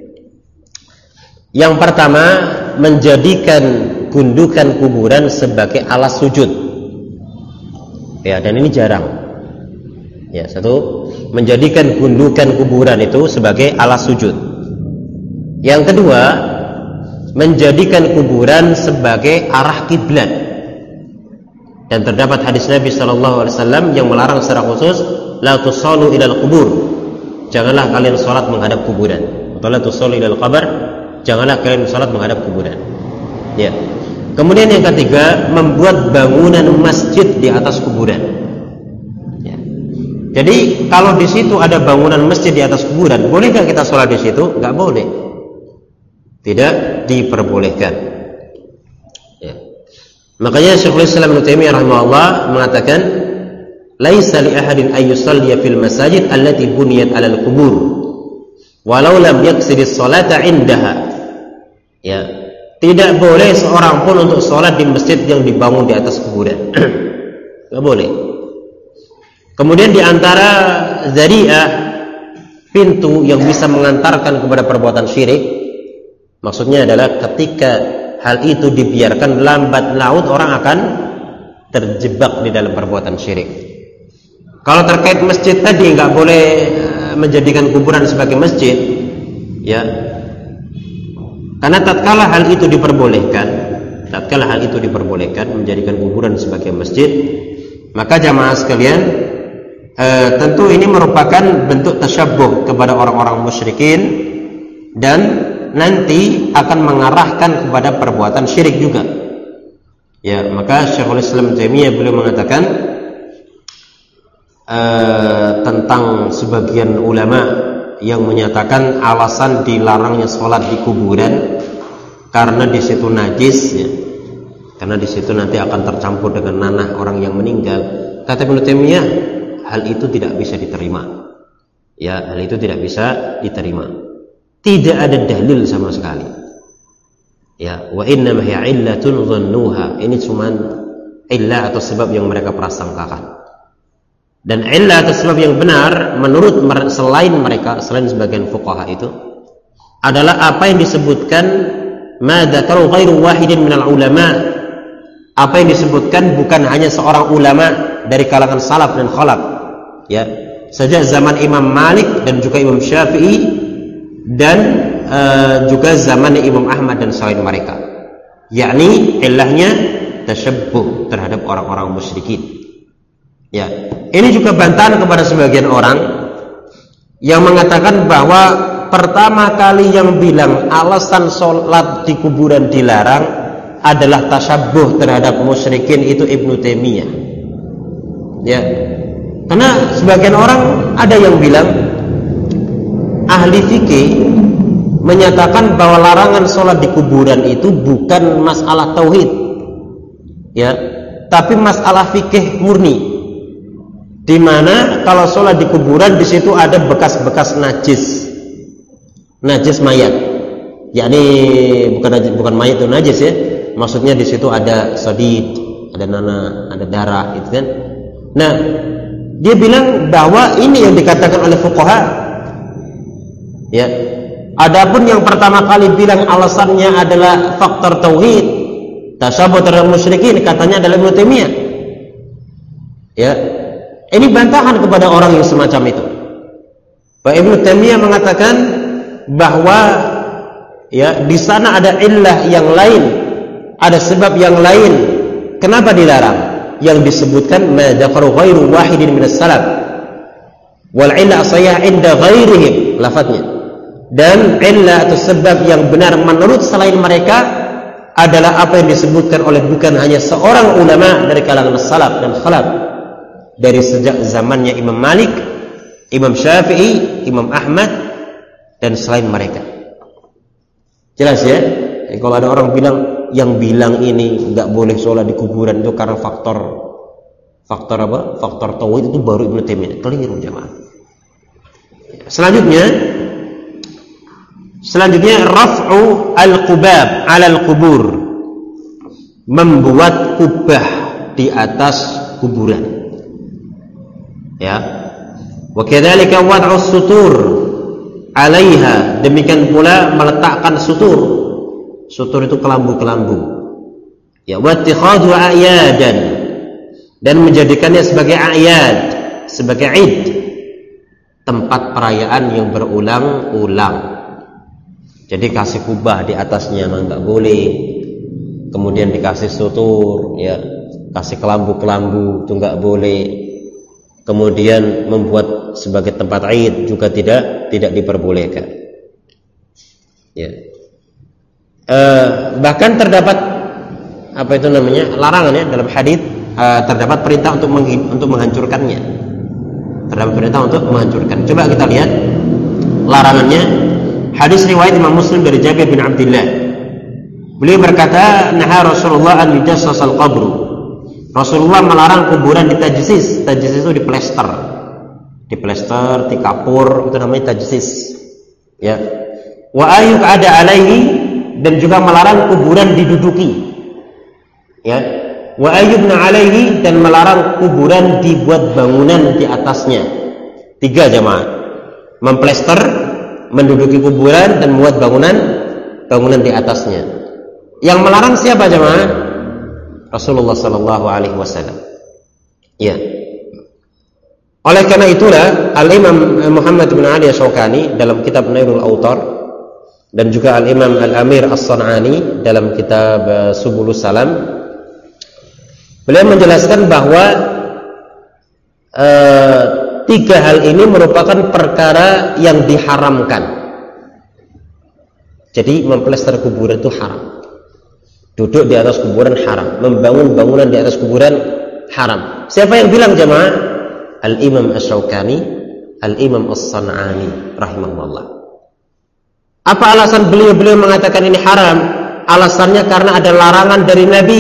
Yang pertama, menjadikan gundukan kuburan sebagai alas sujud. Ya, dan ini jarang. Ya, satu, menjadikan gundukan kuburan itu sebagai alas sujud. Yang kedua, menjadikan kuburan sebagai arah kiblat. Dan terdapat hadis Nabi sallallahu alaihi wasallam yang melarang secara khusus, la tusallu ilal qubur. Janganlah kalian salat menghadap kuburan. Atau la tusallu ilal qabr, janganlah kalian salat menghadap kuburan. Ya. Kemudian yang ketiga, membuat bangunan masjid di atas kuburan. Ya. Jadi kalau di situ ada bangunan masjid di atas kuburan, boleh nggak kita sholat di situ? Nggak boleh. Tidak diperbolehkan. Ya. Makanya Syekhul Islam Ibnu Taimiyah rahimahullah mengatakan, "Laisa li ahadin ay yusalliya fil masajid allati buniyat 'alal qubur, walau lam yaqsid as-salata 'indaha." Ya, tidak boleh seorang pun untuk sholat di masjid yang dibangun di atas kuburan. Nggak boleh. Kemudian di antara zari'ah, pintu yang bisa mengantarkan kepada perbuatan syirik, maksudnya adalah ketika hal itu dibiarkan, lambat laun orang akan terjebak di dalam perbuatan syirik. Kalau terkait masjid tadi, nggak boleh menjadikan kuburan sebagai masjid, ya. Karena tatkala hal itu diperbolehkan, tatkala hal itu diperbolehkan menjadikan kuburan sebagai masjid, maka jamaah sekalian, e, tentu ini merupakan bentuk tasyabbuh kepada orang-orang musyrikin dan nanti akan mengarahkan kepada perbuatan syirik juga. Ya, maka Syekhul Islam Taimiyah beliau mengatakan e, tentang sebagian ulama yang menyatakan alasan dilarangnya sholat di kuburan karena di situ najis, ya. Karena di situ nanti akan tercampur dengan nanah orang yang meninggal. Kata Ibnu Taimiyah, hal itu tidak bisa diterima. Ya, hal itu tidak bisa diterima. Tidak ada dalil sama sekali. Ya, wa inna ma hiya illatun dhannuha. Ini cuma illah atau sebab yang mereka prasangkakan. Dan illah atau sebab yang benar menurut selain mereka, selain sebagian fuqaha itu adalah apa yang disebutkan ma dzakaru ghairu wahidin minal ulama. Apa yang disebutkan bukan hanya seorang ulama dari kalangan salaf dan khalaf, ya, sejak zaman Imam Malik dan juga Imam Syafi'i dan uh, juga zaman Imam Ahmad dan selain mereka, yakni ilahnya tasyabbuh terhadap orang-orang musyrikin. Ya, ini juga bantahan kepada sebagian orang yang mengatakan bahwa pertama kali yang bilang alasan sholat di kuburan dilarang adalah tasyabbuh terhadap musyrikin itu Ibnu Taimiyah. Ya. Karena sebagian orang ada yang bilang ahli fikih menyatakan bahwa larangan sholat di kuburan itu bukan masalah tauhid. Ya, tapi masalah fikih murni. Di mana kalau sholat di kuburan di situ ada bekas-bekas najis. Najis mayat. Yakni bukan bukan mayat itu najis, ya. Maksudnya di situ ada sadid, ada nanah, ada darah, gitu kan. Nah, dia bilang bahwa ini yang dikatakan oleh fuqaha. Ya. Adapun yang pertama kali bilang alasannya adalah faktor tauhid, tasyabbuh terhadap musyrikin, katanya adalah Ibnu Taimiyah. Ya. Ini bantahan kepada orang yang semacam itu. Pak Ibnu Taimiyah mengatakan bahwa ya di sana ada illah yang lain, ada sebab yang lain kenapa dilarang, yang disebutkan ma dzakaru ghairu wahidin minas salaf wal illah asayah inda ghairihim, lafadznya, dan illah atau sebab yang benar menurut selain mereka adalah apa yang disebutkan oleh bukan hanya seorang ulama dari kalangan salaf dan khalaf dari sejak zamannya Imam Malik, Imam Syafi'i, Imam Ahmad dan selain mereka. Jelas, ya? Jadi kalau ada orang bilang, yang bilang ini nggak boleh sholat di kuburan itu karena faktor faktor apa? Faktor tauhid, itu baru Ibnu Taimiyah. Keliru, jemaah. Selanjutnya, selanjutnya raf'u al-qubab 'ala al-qubur, membuat kubah di atas kuburan. Ya. Wa kadzalika wad'u sutur 'alaiha, demikian pula meletakkan sutur. Sutur itu kelambu-kelambu. Ya, wa ittikhadhu a'yadan, dan menjadikannya sebagai a'yad, sebagai id, tempat perayaan yang berulang-ulang. Jadi kasih kubah di atasnya memang enggak boleh. Kemudian dikasih sutur, ya, kasih kelambu-kelambu itu enggak boleh. Kemudian membuat sebagai tempat id juga tidak tidak diperbolehkan. Ya. Eh, bahkan terdapat apa itu namanya larangan, ya, dalam hadis eh, terdapat perintah untuk meng, untuk menghancurkannya. terdapat perintah untuk menghancurkan. Coba kita lihat larangannya. Hadis riwayat Imam Muslim dari Jabir bin Abdullah. Beliau berkata, "Naha Rasulullah an yujassasal qabru." Rasulullah melarang kuburan ditajsis. Tajsis itu diplester. Diplester, dikapur, itu namanya tajsis. Ya. Wa ayyuk ada alaihi, dan juga melarang kuburan diduduki. Ya. Wa ayyubna alaihi, dan melarang kuburan dibuat bangunan di atasnya. Tiga jemaah. Memplester, menduduki kuburan, dan membuat bangunan bangunan di atasnya. Yang melarang siapa jemaah? Rasulullah sallallahu alaihi wasallam. Ya. Oleh karena itulah Al-Imam Muhammad bin Ali Asy-Syaukani dalam kitab Nailul Autar, dan juga Al-Imam Al-Amir As-San'ani dalam kitab Subulus Salam, beliau menjelaskan bahwa uh, tiga hal ini merupakan perkara yang diharamkan. Jadi memplester kuburan itu haram. Duduk di atas kuburan haram. Membangun bangunan di atas kuburan haram. Siapa yang bilang jemaah? Al-Imam Asy-Syaukani, Al-Imam As-San'ani rahimahullah. Apa alasan beliau-beliau mengatakan ini haram? Alasannya karena ada larangan dari Nabi.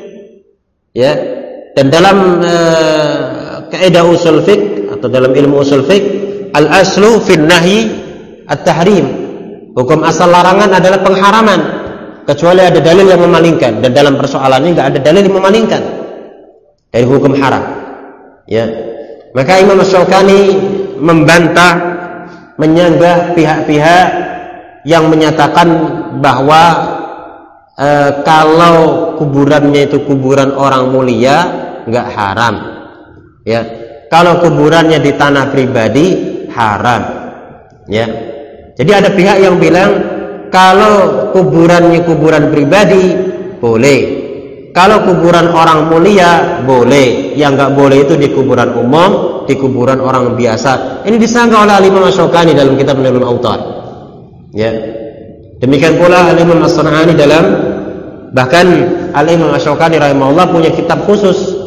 Ya. Dan dalam uh, kaidah usul fiqh atau dalam ilmu usul fiqh, al-aslu fil nahyi at-tahrim. Hukum asal larangan adalah pengharaman, kecuali ada dalil yang memalingkan, dan dalam persoalan ini enggak ada dalil yang memalingkan dari hukum haram. Ya. Maka Imam Asy-Syaukani membantah, menyanggah pihak-pihak yang menyatakan bahwa e, kalau kuburannya itu kuburan orang mulia enggak haram. Ya. Kalau kuburannya di tanah pribadi haram. Ya. Jadi ada pihak yang bilang kalau kuburannya kuburan pribadi boleh. Kalau kuburan orang mulia boleh. Yang enggak boleh itu di kuburan umum, di kuburan orang biasa. Ini disangka oleh Al-Imam Asy-Syaukani dalam kitab Nailul Autar. Ya. Demikian pula Al-Imam As-San'ani dalam, bahkan Al-Imam Asy-Syaukani rahimahullah punya kitab khusus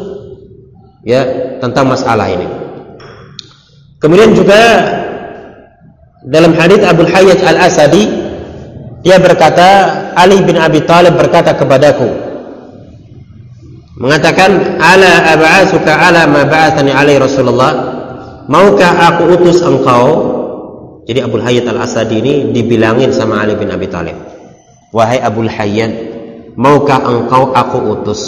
ya tentang masalah ini. Kemudian juga dalam hadits Abu Hayyaj Al-Asadi, dia berkata, Ali bin Abi Thalib berkata kepadaku, mengatakan, ala ab'asuka ala ma ba'athani alaihi Rasulullah, maukah aku utus engkau? Jadi Abu Hayyaj Al-Asadi ini dibilangin sama Ali bin Abi Thalib, wahai Abu Hayyaj, maukah engkau aku utus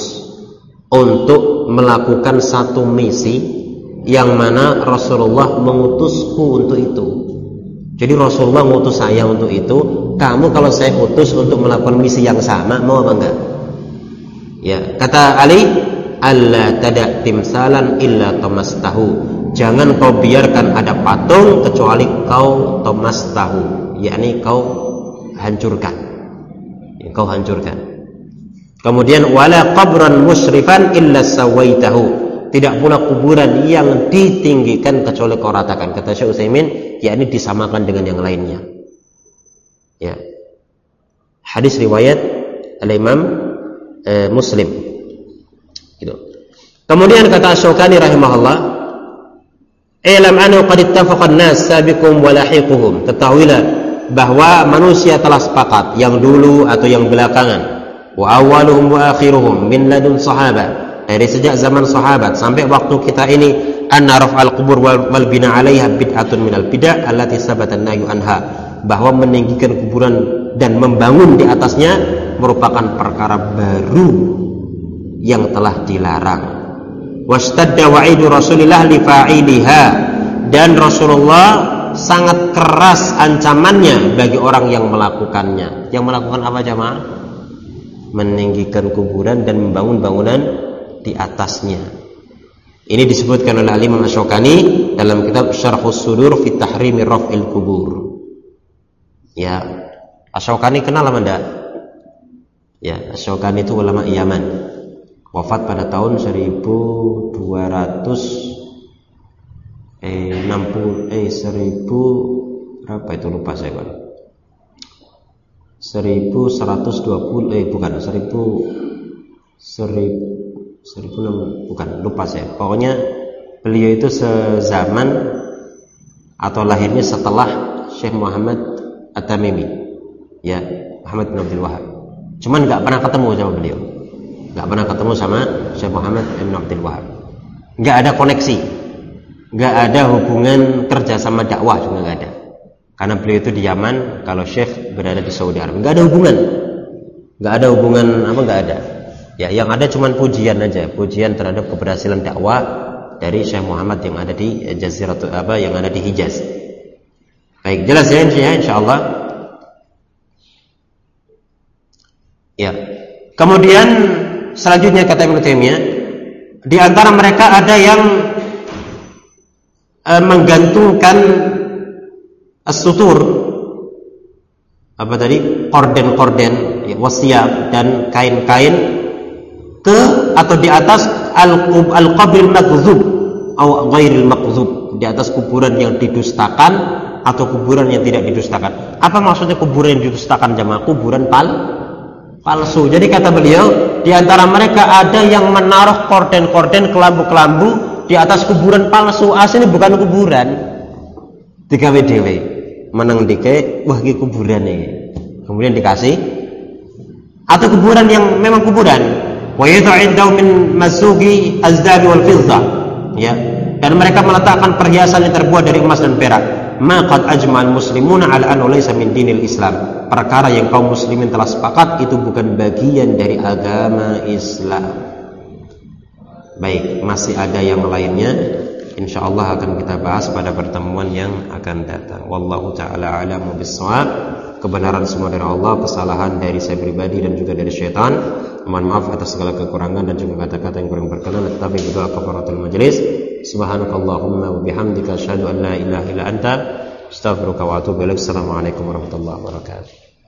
untuk melakukan satu misi yang mana Rasulullah mengutusku untuk itu? Jadi Rasulullah mengutus saya untuk itu, kamu kalau saya utus untuk melakukan misi yang sama, mau apa enggak? Ya, kata Ali, alla tada' timsalan illa tamastahu. Jangan kau biarkan ada patung kecuali kau tamastahu, yakni kau hancurkan. Ya, kau hancurkan. Kemudian wala qabran musyrifan illa sawaitahu. Tidak pula kuburan yang ditinggikan kecuali kau ratakan. Kata Syekh Utsaimin, yakni disamakan dengan yang lainnya. Ya. Hadis riwayat Al-Imam eh, Muslim. Gitu. Kemudian kata Asy-Syaukani rahimahullah, "Ilam annahu qad ittafaqa an-nas sabiqum wa lahiquhum." Ketahuilah bahwa manusia telah sepakat, yang dulu atau yang belakangan, wa awwaluhum wa akhiruhum min ladun sahabat, dari sejak zaman sahabat sampai waktu kita ini, anna raf'al qubur wal bina 'alaiha bid'atun minal bid'ah allati sabata an-nahyu anha, bahwa meninggikan kuburan dan membangun di atasnya merupakan perkara baru yang telah dilarang. Wastadda wa'idu Rasulillah li fa'iliha, dan Rasulullah sangat keras ancamannya bagi orang yang melakukannya. Yang melakukan apa jemaah? Meninggikan kuburan dan membangun bangunan di atasnya. Ini disebutkan oleh Al-Imam Asy-Syaukani dalam kitab Syarhus Sudur fi Tahrimi Raf'il Qubur. Ya, Asy-Syaukani kenal apa enggak? Ya, Asy-Syaukani itu ulama Yaman. Wafat pada tahun seribu dua ratus enam puluh eh seribu berapa itu lupa saya, Pak. seribu seratus dua puluh eh bukan seribu seribu seribu enam bukan lupa saya. Pokoknya beliau itu sezaman atau lahirnya setelah Syekh Muhammad At-Tamimi, ya, Muhammad bin Abdul Wahab. Cuman nggak pernah ketemu sama beliau, nggak pernah ketemu sama Syekh Muhammad bin Abdul Wahab. Nggak ada koneksi, nggak ada hubungan kerja sama dakwah juga nggak ada. Karena beliau itu di Yaman, kalau Syekh berada di Saudi Arabia, nggak ada hubungan, nggak ada hubungan apa nggak ada. Ya, yang ada cuman pujian aja, pujian terhadap keberhasilan dakwah dari Syekh Muhammad yang ada di Jaziratul apa yang ada di Hijaz. Baik, jelas ya insyaallah. Ya. Kemudian selanjutnya kata Ibnu Taimiyah, di antara mereka ada yang e, menggantungkan as-sutur apa tadi? Korden-korden, ya, wasiat dan kain-kain ke atau di atas al-qabril makdzub atau ghairil makdzub, di atas kuburan yang didustakan atau kuburan yang tidak didustakan. Apa maksudnya kuburan yang didustakan jemaah? Kuburan pal palsu. Jadi kata beliau, di antara mereka ada yang menaruh korden-korden, kelambu-kelambu di atas kuburan palsu. Aslinya bukan kuburan. Digawe dhewe. Meneng dike, wah iki kuburan iki. Kemudian dikasih atau kuburan yang memang kuburan. Wa yad'u min masuqi azdabi wal fidda, ya, dan mereka meletakkan perhiasan yang terbuat dari emas dan perak. Ma qad ajma'al muslimuna ala anna laysa min dinil Islam, perkara yang kaum muslimin telah sepakat itu bukan bagian dari agama Islam. Baik, masih ada yang lainnya, insyaallah akan kita bahas pada pertemuan yang akan datang. Wallahu taala a'lamu bis-shawab. Kebenaran semua dari Allah, kesalahan dari saya pribadi dan juga dari syaitan. Mohon maaf atas segala kekurangan dan juga kata-kata yang kurang berkenan. Tetapi berdoa kafaratul majelis. Subhanakallahumma wa bihamdika asyhadu an la ilaha illa anta astaghfiruka wa atubu ilaik. Assalamualaikum warahmatullahi wabarakatuh.